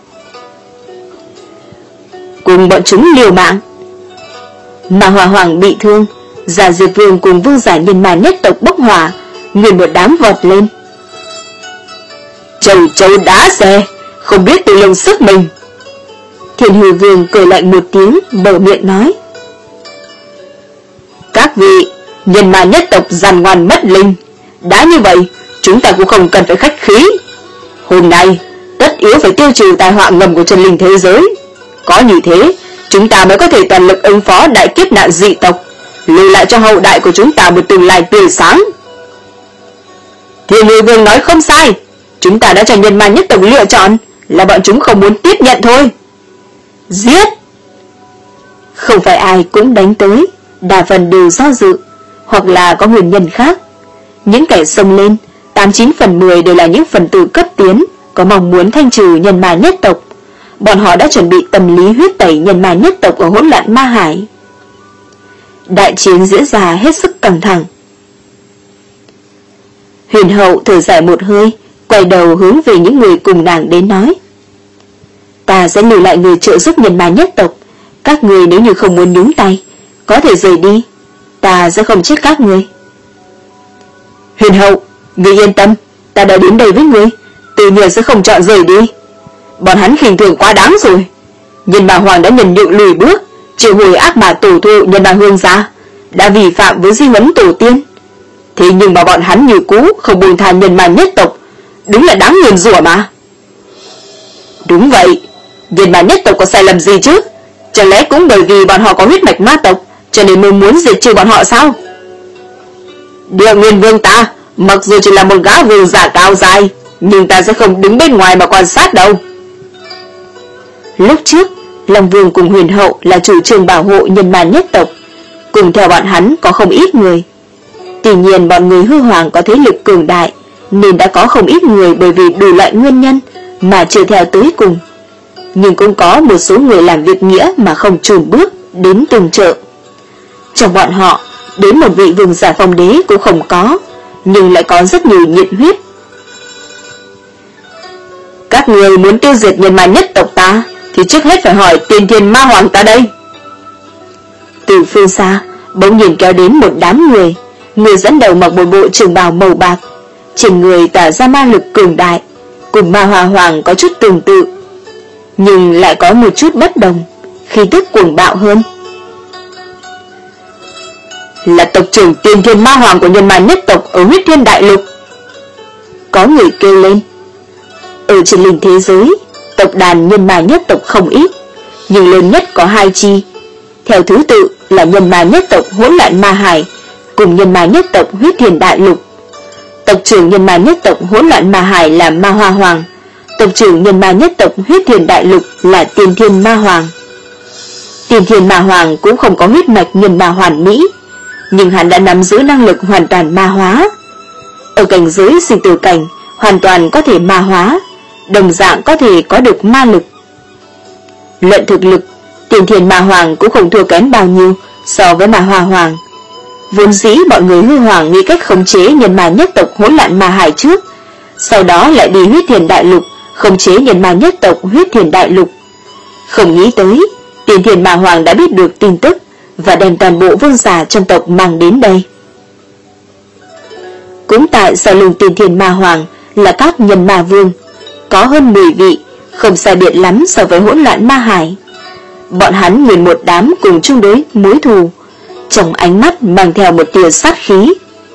Cùng bọn chúng liều mạng. Mà Hỏa Hoàng bị thương, Giả Diệp Vương cùng vương giả nhân ma nhất tộc bốc hỏa, nguyên một đám vọt lên. Châu châu đá xe, không biết tự lượng sức mình. Thiên Hư Vương cười lạnh một tiếng, mở miệng nói. Các vị, nhân ma nhất tộc giàn ngoan mất linh, đã như vậy, chúng ta cũng không cần phải khách khí. Hôm nay, tất yếu phải tiêu trừ tai họa ngầm của chân linh thế giới. Có như thế, chúng ta mới có thể toàn lực ứng phó đại kiếp nạn dị tộc, lưu lại cho hậu đại của chúng ta một tương lai tươi sáng. Thiên Hư Vương nói không sai, chúng ta đã cho nhân ma nhất tộc lựa chọn, là bọn chúng không muốn tiếp nhận thôi. Giết! Không phải ai cũng đánh tới, đa phần đều do dự, hoặc là có nguyên nhân khác. Những kẻ xông lên, tám chín phần mười đều là những phần tử cấp tiến, có mong muốn thanh trừ nhân ma nhất tộc. Bọn họ đã chuẩn bị tâm lý huyết tẩy nhân ma nhất tộc ở hỗn loạn ma hải. Đại chiến diễn ra hết sức căng thẳng. Huyền Hậu thở dài một hơi, quay đầu hướng về những người cùng nàng đến nói. Ta sẽ lưu lại người trợ giúp nhân ma nhất tộc. Các người nếu như không muốn nhúng tay, có thể rời đi. Ta sẽ không trách các người. Huyền Hậu, ngươi yên tâm, ta đã đến đây với ngươi, tự nhiên sẽ không chọn rời đi. Bọn hắn khinh thường quá đáng rồi. Nhân ma hoàng đã nhận nhượng lùi bước, triệu hồi ác ma tổ thụ nhân ma hương ra, đã vi phạm với di huấn tổ tiên. Thế nhưng mà bọn hắn như cũ không buông tha nhân ma nhất tộc, đúng là đáng nguyền rủa mà. Đúng vậy, nhân ma nhất tộc có sai lầm gì chứ? Chẳng lẽ cũng bởi vì bọn họ có huyết mạch ma tộc, cho nên mới muốn diệt trừ bọn họ sao? Địa Nguyên Vương ta, mặc dù chỉ là một gã vương giả cao dài, nhưng ta sẽ không đứng bên ngoài mà quan sát đâu. Lúc trước, Long Vương cùng Huyền Hậu là chủ trương bảo hộ nhân ma nhất tộc, cùng theo bọn hắn có không ít người. Tuy nhiên bọn người hư hoàng có thế lực cường đại, nên đã có không ít người bởi vì đủ loại nguyên nhân mà chưa theo tới cùng. Nhưng cũng có một số người làm việc nghĩa mà không chùn bước đến tương trợ. Trong bọn họ, đến một vị vương giả phong đế cũng không có, nhưng lại có rất nhiều nhiệt huyết. Các người muốn tiêu diệt nhân ma nhất tộc ta, thì trước hết phải hỏi Tiên Thiên Ma Hoàng ta đây. Từ phương xa, bỗng nhìn kéo đến một đám người. Người dẫn đầu mặc một bộ trường bào màu bạc, trên người tỏa ra ma lực cường đại, cùng Ma Hoa Hoàng có chút tương tự, nhưng lại có một chút bất đồng, khí tức cuồng bạo hơn. Là tộc trưởng Tiên Thiên Ma Hoàng của nhân ma nhất tộc ở Huyết Thiên Đại Lục. Có người kêu lên. Ở trên linh thế giới, tộc đàn nhân ma nhất tộc không ít, nhưng lớn nhất có hai chi, theo thứ tự là nhân ma nhất tộc Hỗn Loạn Ma Hải cùng nhân ma nhất tộc Huyết Thiên Đại Lục. Tộc trưởng nhân ma nhất tộc Hỗn Loạn Ma Hải là Ma Hoa Hoàng, tộc trưởng nhân ma nhất tộc Huyết Thiên Đại Lục là Tiên Thiên Ma Hoàng. Tiên Thiên Ma Hoàng cũng không có huyết mạch nhân ma hoàn mỹ, nhưng hắn đã nắm giữ năng lực hoàn toàn ma hóa. Ở cảnh giới sinh tử cảnh, hoàn toàn có thể ma hóa, đồng dạng có thể có được ma lực. Luận thực lực, Tiên Thiên Ma Hoàng cũng không thua kém bao nhiêu so với Ma Hoa Hoàng. Vốn dĩ mọi người hư hoàng nghĩ cách khống chế nhân ma nhất tộc Hỗn Loạn Ma Hải trước, sau đó lại đi Huyết Thiên Đại Lục khống chế nhân ma nhất tộc Huyết Thiên Đại Lục. Không nghĩ tới, Tiên Thiên Ma Hoàng đã biết được tin tức và đem toàn bộ vương giả trong tộc mang đến đây. Cũng tại sau lưng Tiên Thiên Ma Hoàng là các nhân ma vương, có hơn mười vị, không sai biệt lắm so với Hỗn Loạn Ma Hải. Bọn hắn nguyên một đám cùng chung đối mối thù, trong ánh mắt mang theo một tia sát khí.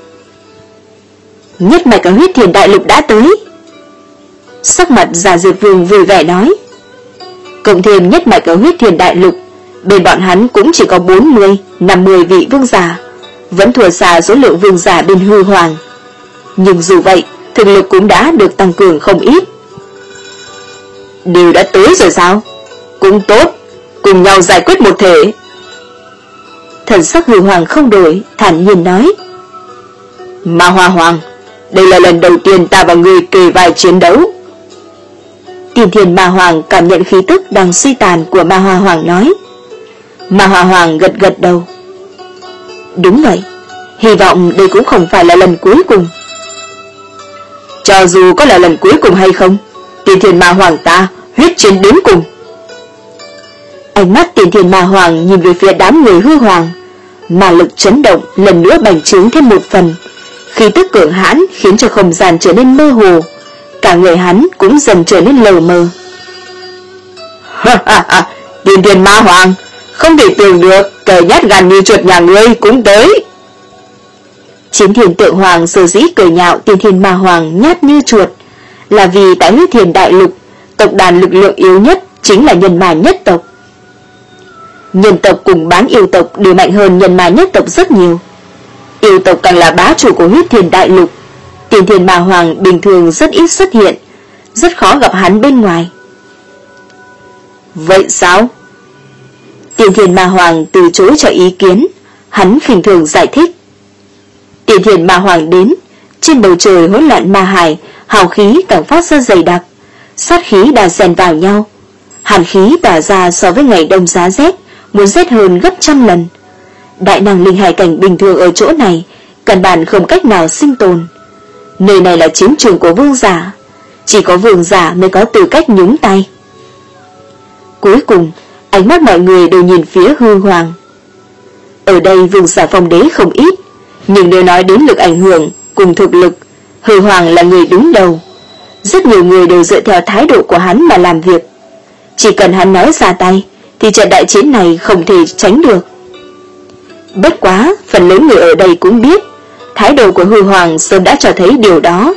Nhất mạch ở Huyết Thiên Đại Lục đã tới. Sắc mặt Giả Diệp Vương vui vẻ nói. Cộng thêm nhất mạch ở Huyết Thiên Đại Lục, bên bọn hắn cũng chỉ có bốn mươi, năm mươi vị vương giả, vẫn thua xa số lượng vương giả bên hư hoàng. Nhưng dù vậy, thực lực cũng đã được tăng cường không ít. Đều đã tới rồi sao? Cũng tốt, cùng nhau giải quyết một thể. Thần sắc Hư Hoàng không đổi, thản nhiên nói: Ma Hoa Hoàng, đây là lần đầu tiên ta và ngươi kề vai chiến đấu. Tiên Thiên Ma Hoàng cảm nhận khí tức đang suy tàn của Ma Hoa Hoàng nói. Ma Hoa Hoàng gật gật đầu. Đúng vậy, hy vọng đây cũng không phải là lần cuối cùng. Cho dù có là lần cuối cùng hay không, Tiên Thiên Ma Hoàng ta huyết chiến đến cùng. Ánh mắt Tiên Thiên Ma Hoàng nhìn về phía đám người Hư Hoàng, mà lực chấn động lần nữa bành trướng thêm một phần. Khí tức cường hãn khiến cho không gian trở nên mơ hồ, cả người hắn cũng dần trở nên lờ mờ. Ha ha ha, Tiên Thiên Ma Hoàng, không thể tưởng được kẻ nhát gan như chuột nhà ngươi cũng tới. Chiến Thiên Tượng Hoàng sở dĩ cười nhạo Tiên Thiên Ma Hoàng nhát như chuột, là vì tại Huyết Thiền Đại Lục, tộc đàn lực lượng yếu nhất chính là nhân ma nhất tộc. Nhân tộc cùng bán yêu tộc đều mạnh hơn nhân ma nhất tộc rất nhiều. Yêu tộc càng là bá chủ của Huyết Thiền Đại Lục. Tiên Thiên Ma Hoàng bình thường rất ít xuất hiện, rất khó gặp hắn bên ngoài. Vậy sao? Tiên Thiên Ma Hoàng từ chối cho ý kiến, hắn khinh thường giải thích. Tiên Thiên Ma Hoàng đến, trên bầu trời hỗn loạn ma hải, hào khí càng phát ra dày đặc, sát khí đan xen vào nhau. Hàn khí tỏa ra so với ngày đông giá rét, muốn rét hơn gấp trăm lần. Đại năng linh hải cảnh bình thường ở chỗ này căn bản không cách nào sinh tồn. Nơi này là chiến trường của vương giả, chỉ có vương giả mới có tư cách nhúng tay. Cuối cùng, ánh mắt mọi người đều nhìn phía Hư Hoàng. Ở đây vương giả phong đế không ít, nhưng nếu nói đến lực ảnh hưởng cùng thực lực, Hư Hoàng là người đứng đầu. Rất nhiều người đều dựa theo thái độ của hắn mà làm việc. Chỉ cần hắn nói ra tay, thì trận đại chiến này không thể tránh được. Bất quá, phần lớn người ở đây cũng biết, thái độ của Hư Hoàng sớm đã cho thấy điều đó.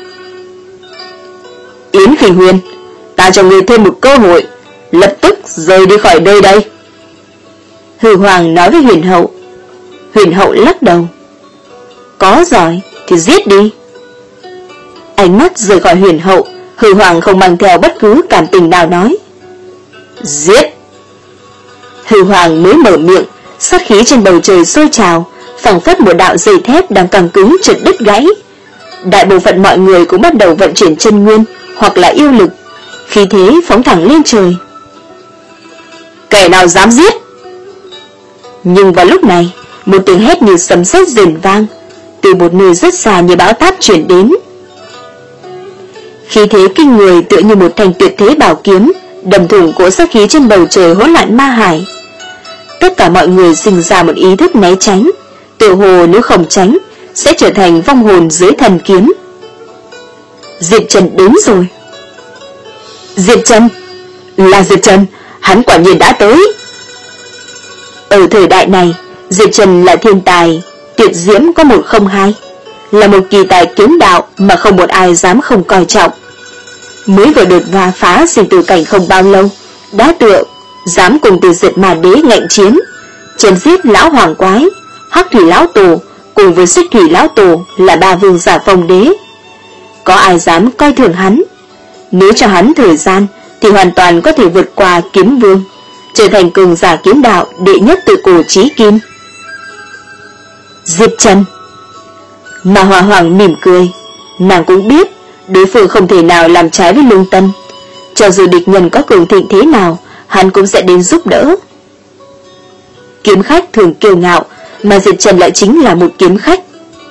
Yến Khinh Huyền, ta cho ngươi thêm một cơ hội, lập tức rời đi khỏi nơi đây. Hư Hoàng nói với Huyền Hậu. Huyền Hậu lắc đầu. Có giỏi thì giết đi. Ánh mắt rời khỏi Huyền Hậu, Hư Hoàng không mang theo bất cứ cảm tình nào nói. Giết. Hư Hoàng mới mở miệng, sát khí trên bầu trời sôi trào, phảng phất một đạo dây thép đang căng cứng chợt đứt gãy. Đại bộ phận mọi người cũng bắt đầu vận chuyển chân nguyên hoặc là yêu lực, khí thế phóng thẳng lên trời. Kẻ nào dám giết? Nhưng vào lúc này, một tiếng hét như sấm sét rền vang, từ một nơi rất xa như bão táp chuyển đến. Khí thế kinh người tựa như một thanh tuyệt thế bảo kiếm, đâm thủng cỗ sát khí trên bầu trời hỗn loạn ma hải. Tất cả mọi người sinh ra một ý thức né tránh, tựa hồ nếu không tránh sẽ trở thành vong hồn dưới thần kiếm. Diệp Trần đến rồi. Diệp Trần, là Diệp Trần, hắn quả nhiên đã tới. Ở thời đại này, Diệp Trần là thiên tài tuyệt diễm có một không hai, là một kỳ tài kiếm đạo mà không một ai dám không coi trọng. Mới vừa đột phá phá sinh tử cảnh không bao lâu, đã tựa dám cùng Từ Diệt Ma Đế ngạnh chiến, chém giết lão hoàng quái, Hắc Thủy lão tổ cùng với Xích Thủy lão tổ là ba vương giả phong đế. Có ai dám coi thường hắn? Nếu cho hắn thời gian thì hoàn toàn có thể vượt qua kiếm vương, trở thành cường giả kiếm đạo đệ nhất từ cổ chí kim. Diệp Trần. Mà Hòa Hoàng mỉm cười, nàng cũng biết đối phương không thể nào làm trái với lương tâm, cho dù địch nhân có cường thịnh thế nào, hắn cũng sẽ đến giúp đỡ. Kiếm khách thường kiêu ngạo, mà Diệp Trần lại chính là một kiếm khách.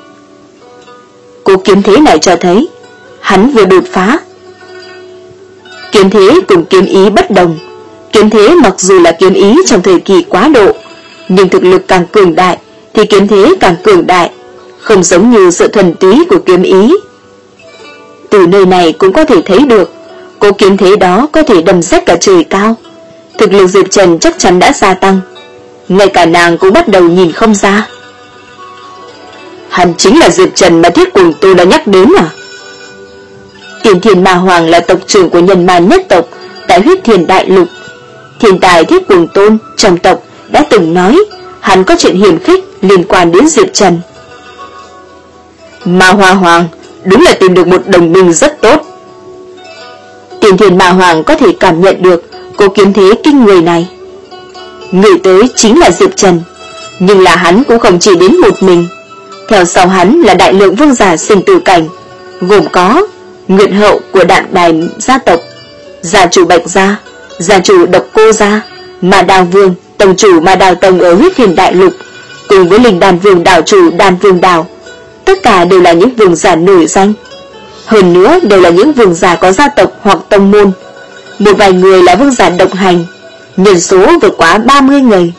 Cố kiếm thế này cho thấy hắn vừa đột phá. Kiếm thế cùng kiếm ý bất đồng. Kiếm thế mặc dù là kiếm ý trong thời kỳ quá độ, nhưng thực lực càng cường đại thì kiếm thế càng cường đại, không giống như sự thuần túy của kiếm ý. Từ nơi này cũng có thể thấy được, cố kiếm thế đó có thể đâm rách cả trời cao. Thực lực Diệp Trần chắc chắn đã gia tăng, ngay cả nàng cũng bắt đầu nhìn không ra. Hắn chính là Diệp Trần mà Thiết Cuồng tôi đã nhắc đến à? Tiền Thiên Ma Hoàng là tộc trưởng của nhân ma nhất tộc tại Huyết Thiền Đại Lục. Thiên tài Thiết Cuồng Tôn trong tộc đã từng nói hắn có chuyện hiểm khích liên quan đến Diệp Trần. Ma Hoa Hoàng đúng là tìm được một đồng minh rất tốt. Tiền Thiên Ma Hoàng có thể cảm nhận được cô kiếm thế kinh người này. Người tới chính là Diệp Trần, nhưng là hắn cũng không chỉ đến một mình. Theo sau hắn là đại lượng vương giả sinh tử cảnh, gồm có Nguyệt hậu của Đạn Đài gia tộc, gia chủ Bạch gia, gia chủ Độc Cô gia, Ma Đào Vương, tông chủ Ma Đào tông ở Huyết Hiền Đại Lục, cùng với Linh Đan Vương đảo chủ Đan Vương đảo. Tất cả đều là những vương giả nổi danh. Hơn nữa đều là những vương giả có gia tộc hoặc tông môn. Một vài người là vương giả độc hành, nhân số vượt quá ba mươi người.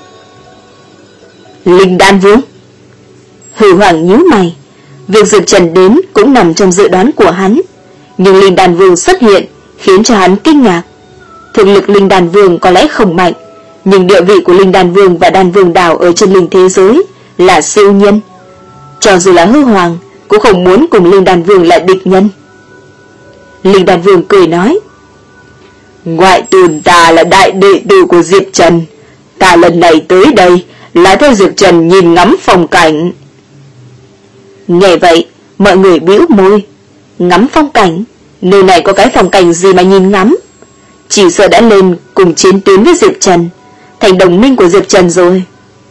Linh Đan Vương. Hư Hoàng nhíu mày. Việc Diệp Trần đến cũng nằm trong dự đoán của hắn, nhưng Linh Đan Vương xuất hiện khiến cho hắn kinh ngạc. Thực lực Linh Đan Vương có lẽ không mạnh, nhưng địa vị của Linh Đan Vương và Đan Vương đảo ở trên linh thế giới là siêu nhân. Cho dù là Hư Hoàng cũng không muốn cùng Linh Đan Vương là địch nhân. Linh Đan Vương cười nói: Ngoại tôn ta là đại đệ tử của Diệp Trần, ta lần này tới đây là theo Diệp Trần nhìn ngắm phong cảnh. Nghe vậy, mọi người bĩu môi. Ngắm phong cảnh? Nơi này có cái phong cảnh gì mà nhìn ngắm? Chỉ sợ đã lên cùng chiến tuyến với Diệp Trần, thành đồng minh của Diệp Trần rồi.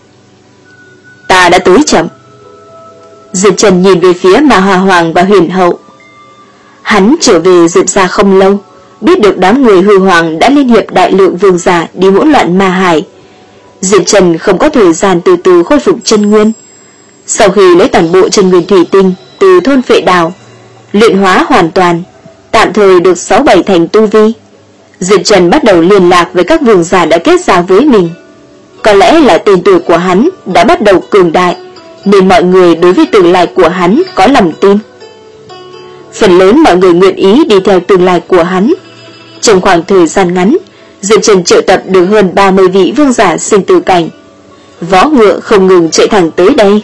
Ta đã tới chậm. Diệp Trần nhìn về phía Ma Hoa Hoàng và Huyền Hậu. Hắn trở về Diệp gia không lâu, biết được đám người Hư Hoàng đã liên hiệp đại lượng vương giả đi hỗn loạn ma hải. Diệp Trần không có thời gian từ từ khôi phục chân nguyên. Sau khi lấy toàn bộ chân nguyên thủy tinh từ thôn Phệ Đào, luyện hóa hoàn toàn, tạm thời được sáu bảy thành tu vi, Diệp Trần bắt đầu liên lạc với các vương giả đã kết giao với mình. Có lẽ là tên tuổi của hắn đã bắt đầu cường đại, nên mọi người đối với tương lai của hắn có lòng tin. Phần lớn mọi người nguyện ý đi theo tương lai của hắn. Trong khoảng thời gian ngắn, Diệp Trần triệu tập được hơn ba mươi vị vương giả sinh tử cảnh. Vó ngựa không ngừng chạy thẳng tới đây.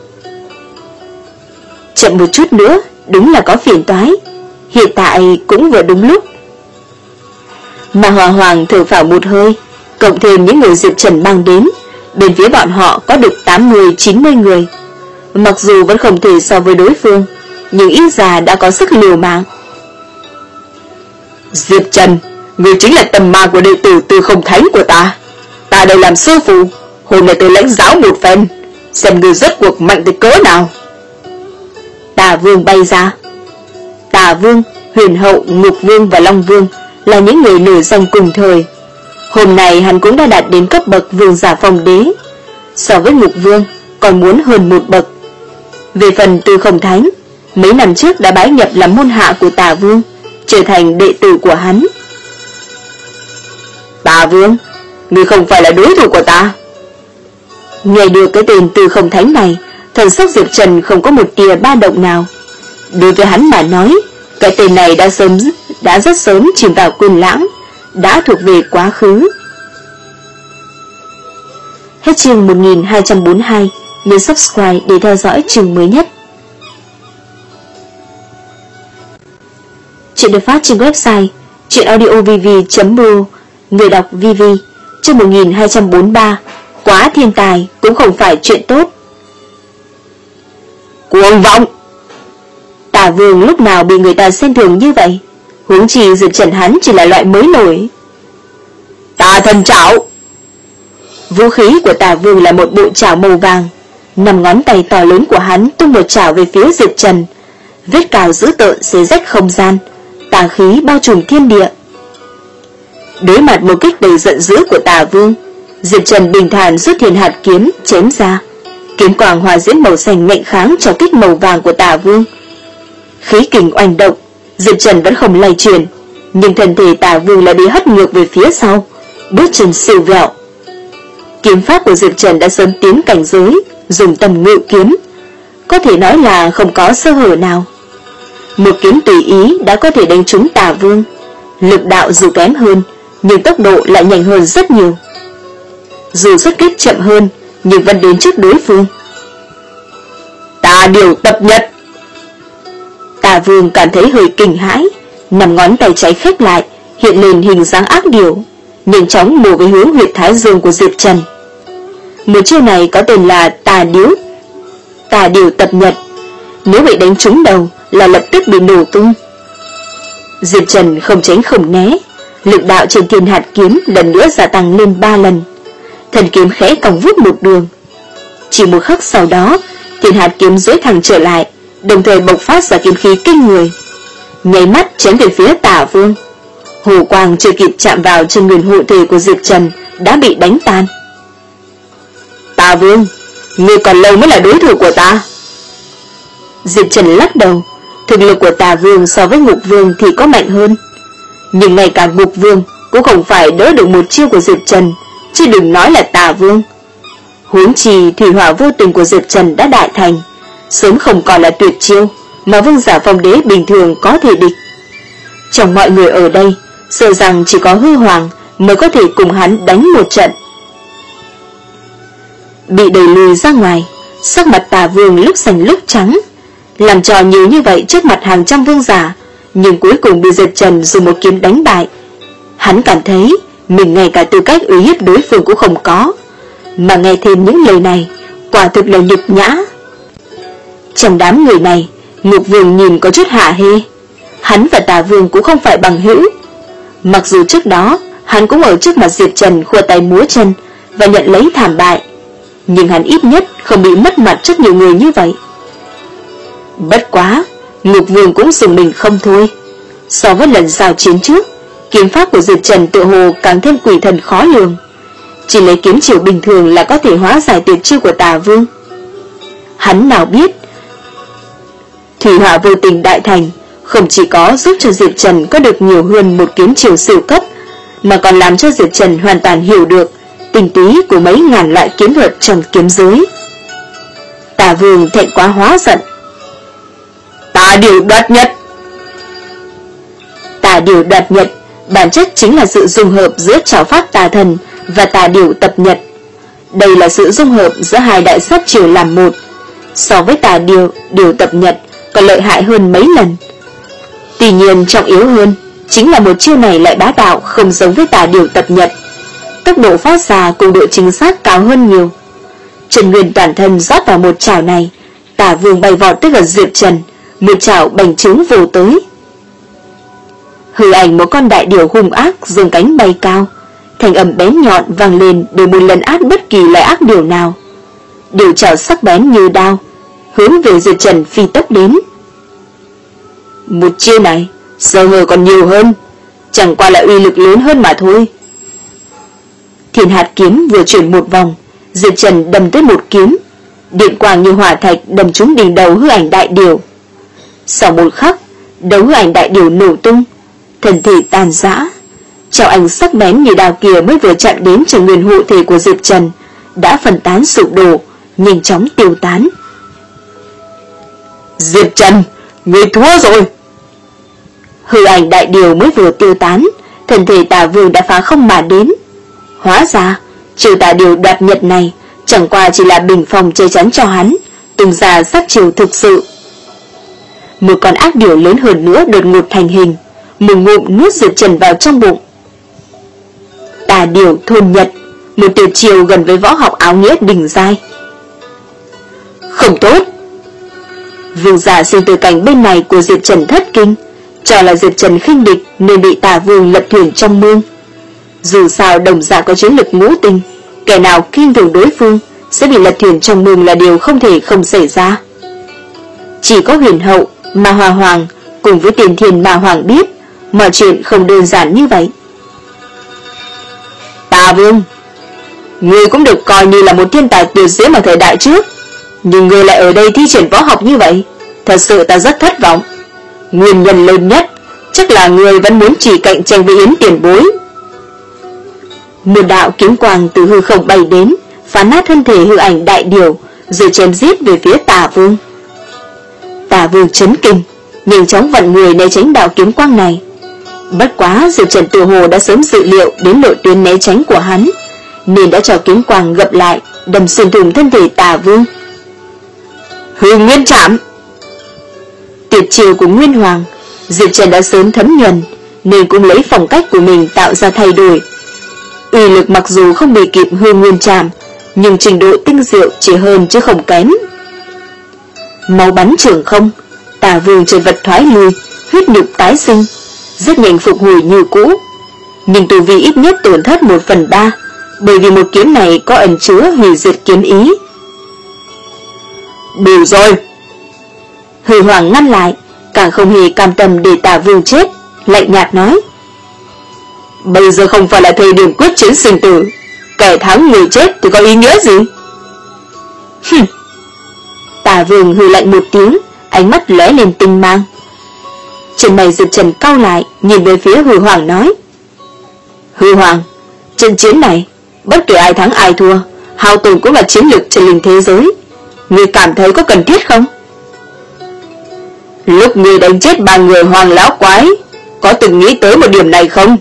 Chậm một chút nữa, đúng là có phiền toái. Hiện tại cũng vừa đúng lúc. Mà Hòa Hoàng thở phào một hơi, cộng thêm những người Diệp Trần mang đến, bên phía bọn họ có được tám mươi chín mươi người. Mặc dù vẫn không thể so với đối phương, nhưng ít ra đã có sức liều mạng. Diệp Trần, người chính là tầm ma của đệ tử Tư Không Thánh của ta. Ta đây làm sư phụ, hôm nay tôi lãnh giáo một phen, xem người rốt cuộc mạnh tới cỡ nào. Tà Vương bay ra. Tà Vương, Huyền Hậu, Ngục Vương và Long Vương là những người nổi danh cùng thời. Hôm nay hắn cũng đã đạt đến cấp bậc vương giả phong đế, so với Ngục Vương còn muốn hơn một bậc. Về phần Tư Không Thánh, mấy năm trước đã bái nhập làm môn hạ của Tà Vương, trở thành đệ tử của hắn. Tà Vương, ngươi không phải là đối thủ của ta. Nghe được cái tên Tư Không Thánh này, thần sắc Diệp Trần không có một tia ba động nào. Đối với hắn mà nói, cái tên này đã sớm đã rất sớm chìm vào quên lãng, đã thuộc về quá khứ. Hết chương một nghìn hai trăm bốn mươi hai, nhớ subscribe để theo dõi chương mới nhất. Chuyện được phát trên website chuyenaudiovv chấm r o, người đọc vê vê. Chương một nghìn hai trăm bốn mươi ba, quá thiên tài cũng không phải chuyện tốt. Cuồng vọng! Tà Vương lúc nào bị người ta xem thường như vậy, huống chi Diệp Trần hắn chỉ là loại mới nổi. Tà Thần Trảo! Vũ khí của Tà Vương là một bộ trảo màu vàng, năm ngón tay to lớn của hắn tung một trảo về phía Diệp Trần, vết cào dữ tợn xé rách không gian, tà khí bao trùm thiên địa. Đối mặt một kích đầy giận dữ của Tà Vương, Diệp Trần bình thản rút Thiên Hạt kiếm chém ra. Kiếm quang hòa diễm màu xanh ngạnh kháng cho kích màu vàng của Tà Vương. Khí kình oanh động, Diệp Trần vẫn không lay chuyển, nhưng thân thể Tà Vương lại bị hất ngược về phía sau, bước chân siêu vẹo. Kiếm pháp của Diệp Trần đã sớm tiến cảnh giới, dùng tầm ngự kiếm, có thể nói là không có sơ hở nào. Một kiếm tùy ý đã có thể đánh trúng Tà Vương. Lực đạo dù kém hơn, nhưng tốc độ lại nhanh hơn rất nhiều. Dù xuất kích chậm hơn, nhưng vẫn đến trước đối phương. Tà Điều Tập Nhật! Tà Vương cảm thấy hơi kinh hãi, nằm ngón tay trái khép lại, hiện lên hình dáng ác điểu, nhanh chóng mổ về hướng huyệt thái dương của Diệp Trần. Một chiêu này có tên là Tà Điếu Tà Điều Tập Nhật, nếu bị đánh trúng đầu là lập tức bị nổ tung. Diệp Trần không tránh không né, lực đạo trên Thiên Hạt kiếm lần nữa gia tăng lên ba lần. Thần kiếm khẽ cong vút một đường. Chỉ một khắc sau đó, Thiên hạt kiếm duỗi thẳng trở lại, đồng thời bộc phát ra kiếm khí kinh người, nháy mắt chém về phía Tả Vương. Hồ quang chưa kịp chạm vào chân nguyên hộ thể của Diệp Trần đã bị đánh tan. Tả Vương, ngươi còn lâu mới là đối thủ của ta. Diệp Trần lắc đầu. Thực lực của Tả Vương so với Ngục Vương thì có mạnh hơn, nhưng ngay cả Ngục Vương cũng không phải đỡ được một chiêu của Diệp Trần, chứ đừng nói là Tả Vương. Huống chi thủy hỏa vô tình của Diệp Trần đã đại thành, sớm không còn là tuyệt chiêu mà vương giả phong đế bình thường có thể địch. Trong mọi người ở đây, sợ rằng chỉ có Hư Hoàng mới có thể cùng hắn đánh một trận. Bị đẩy lùi ra ngoài, sắc mặt Tả Vương lúc xanh lúc trắng, làm trò nhiều như vậy trước mặt hàng trăm vương giả, nhưng cuối cùng bị Diệp Trần dùng một kiếm đánh bại. Hắn cảm thấy mình ngay cả tư cách uy hiếp đối phương cũng không có, mà nghe thêm những lời này quả thực là nhục nhã. Trong đám người này, Ngục Vương nhìn có chút hả hê. Hắn và Tả Vương cũng không phải bằng hữu. Mặc dù trước đó hắn cũng ở trước mặt Diệp Trần khua tay múa chân và nhận lấy thảm bại, nhưng hắn ít nhất không bị mất mặt trước nhiều người như vậy. Bất quá, Ngục Vương cũng dùng mình không thôi. So với lần giao chiến trước, kiếm pháp của Diệp Trần tự hồ càng thêm quỷ thần khó lường. Chỉ lấy kiếm chiêu bình thường là có thể hóa giải tuyệt chiêu của Tả Vương. Hắn nào biết, thủy hỏa vô tình đại thành không chỉ có giúp cho Diệp Trần có được nhiều hơn một kiếm chiêu siêu cấp, mà còn làm cho Diệp Trần hoàn toàn hiểu được tinh túy của mấy ngàn loại kiếm thuật trong kiếm giới. Tả Vương thẹn quá hóa giận. Tà điều đoạt nhật. Tà điều đoạt nhật bản chất chính là sự dung hợp giữa trảo pháp tà thần và tà điều tập nhật. Đây là sự dung hợp giữa hai đại sát chiêu làm một. So với tà điều, điều tập nhật còn lợi hại hơn mấy lần. Tuy nhiên trọng yếu hơn chính là một chiêu này lại bá đạo không giống với tà điều tập nhật. Tốc độ phát ra cùng độ chính xác cao hơn nhiều. Trần nguyên toàn thân rót vào một chảo này, Tả Vương bay vọt tới gần Diệp Trần, một chảo bành trướng vồ tới. Hư ảnh một con đại điểu hung ác dương cánh bay cao, thanh âm bén nhọn vang lên để một lần át bất kỳ loại ác điều nào. Điều chảo sắc bén như đao, hướng về Diệp Trần phi tốc đến. Một chiêu này sơ hở còn nhiều hơn, chẳng qua là uy lực lớn hơn mà thôi. Thiên hạt kiếm vừa chuyển một vòng, Diệp Trần đâm tới một kiếm, điện quang như hỏa thạch đâm trúng đỉnh đầu hư ảnh đại điểu. Sau một khắc, đầu hư ảnh đại điểu nổ tung, thân thể tàn rã. Chảo ảnh sắc bén như đao kia mới vừa chạm đến chân nguyên hộ thể của Diệp Trần đã phân tán sụp đổ, nhanh chóng tiêu tán. Diệp Trần, ngươi thua rồi. Hư ảnh đại điều mới vừa tiêu tán, thân thể Tả Vương đã phá không mà đến. Hóa ra, chiêu tà điều đoạt nhật này chẳng qua chỉ là bình phòng che chắn cho hắn, tung ra sát chiêu thực sự. Một con ác điểu lớn hơn nữa đột ngột thành hình, một ngụm nuốt Diệp Trần vào trong bụng. Tà điểu thôn nhật, một tuyệt chiêu gần với võ học áo nghĩa đỉnh giai. Không tốt. Vương giả sinh tử cảnh bên này của Diệp Trần thất kinh, cho là Diệp Trần khinh địch nên bị Tả Vương lật thuyền trong mương. Dù sao đồng giả có chiến lực ngũ tinh, kẻ nào khinh thường đối phương sẽ bị lật thuyền trong mương là điều không thể không xảy ra. Chỉ có Huyền Hậu, Ma Hoa Hoàng cùng với Tiền Thiên Ma Hoàng biết mọi chuyện không đơn giản như vậy. Tả Vương, ngươi cũng được coi như là một thiên tài tuyệt diễm ở thời đại trước, nhưng ngươi lại ở đây thi triển võ học như vậy, thật sự ta rất thất vọng. Nguyên nhân lớn nhất chắc là ngươi vẫn muốn chỉ cạnh tranh với Yến tiền bối. Một đạo kiếm quang từ hư không bay đến, phá nát thân thể hư ảnh đại điều, rồi chém giết về phía Tả Vương. Tả Vương chấn kinh, nhanh chóng vặn người né tránh đạo kiếm quang này. Bất quá Diệp Trần tự hồ đã sớm dự liệu đến lộ tuyến né tránh của hắn, nên đã cho kiếm quang gập lại, đâm xuyên thủng thân thể Tả Vương. Hư Nguyên Trảm. Tuyệt chiêu của Nguyên Hoàng, Diệp Trần đã sớm thấm nhuần, nên cũng lấy phong cách của mình tạo ra thay đổi. Uy lực mặc dù không bị kịp Hư Nguyên Trảm, nhưng trình độ tinh diệu chỉ hơn chứ không kém. Máu bắn trường không, Tả Vương chợt vật thoái lui, huyết nhục tái sinh, rất nhanh phục hồi như cũ, nhưng tu vi ít nhất tổn thất một phần ba, bởi vì một kiếm này có ẩn chứa hủy diệt kiếm ý. Đủ rồi. Hư Hoàng ngăn lại, càng không hề cam tâm để Tả Vương chết, lạnh nhạt nói: Bây giờ không phải là thời điểm quyết chiến sinh tử, kẻ thắng người chết thì có ý nghĩa gì? Hừm. Tả Vương hừ lạnh một tiếng, ánh mắt lóe lên tinh mang. Chân mày Diệp Trần cau lại, nhìn về phía Hư Hoàng nói: Hư Hoàng, trận chiến này, bất kể ai thắng ai thua, hao tổn cũng là chiến lược chân linh thế giới. Ngươi cảm thấy có cần thiết không? Lúc ngươi đánh chết ba người hoàng lão quái, có từng nghĩ tới một điểm này không?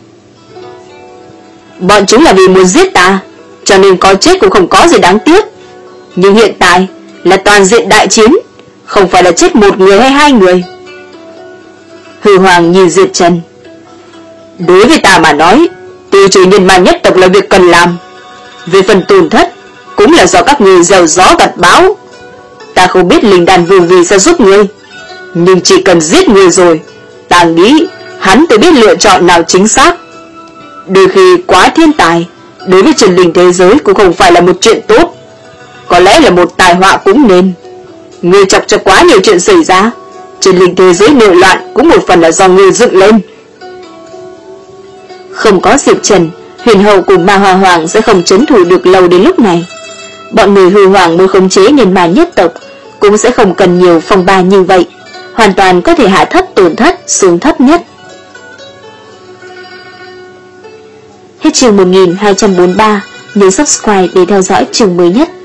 Bọn chúng là vì muốn giết ta, cho nên có chết cũng không có gì đáng tiếc. Nhưng hiện tại là toàn diện đại chiến, không phải là chết một người hay hai người. Hư Hoàng nhìn Diệp Trần: Đối với ta mà nói, tiêu trừ nhân ma nhất tộc là việc cần làm. Về phần tổn thất, cũng là do các người gieo gió gặt bão. Ta không biết Linh Đan Vương vì sao giúp ngươi, nhưng chỉ cần giết người rồi, ta nghĩ hắn tự biết lựa chọn nào chính xác. Đôi khi quá thiên tài, đối với chân linh thế giới cũng không phải là một chuyện tốt, có lẽ là một tai họa cũng nên. Ngươi chọc cho quá nhiều chuyện xảy ra, chân linh thế giới nội loạn cũng một phần là do ngươi dựng lên. Không có Diệp Trần, Huyền Hầu cùng Ma Hoa Hoàng sẽ không trấn thủ được lâu đến lúc này. Bọn người Hư Hoàng muốn khống chế nhân ma nhất tộc cũng sẽ không cần nhiều phong ba như vậy, hoàn toàn có thể hạ thấp tổn thất xuống thấp nhất. Hết chương một nghìn hai trăm bốn mươi ba, nhớ subscribe để theo dõi chương mới nhất.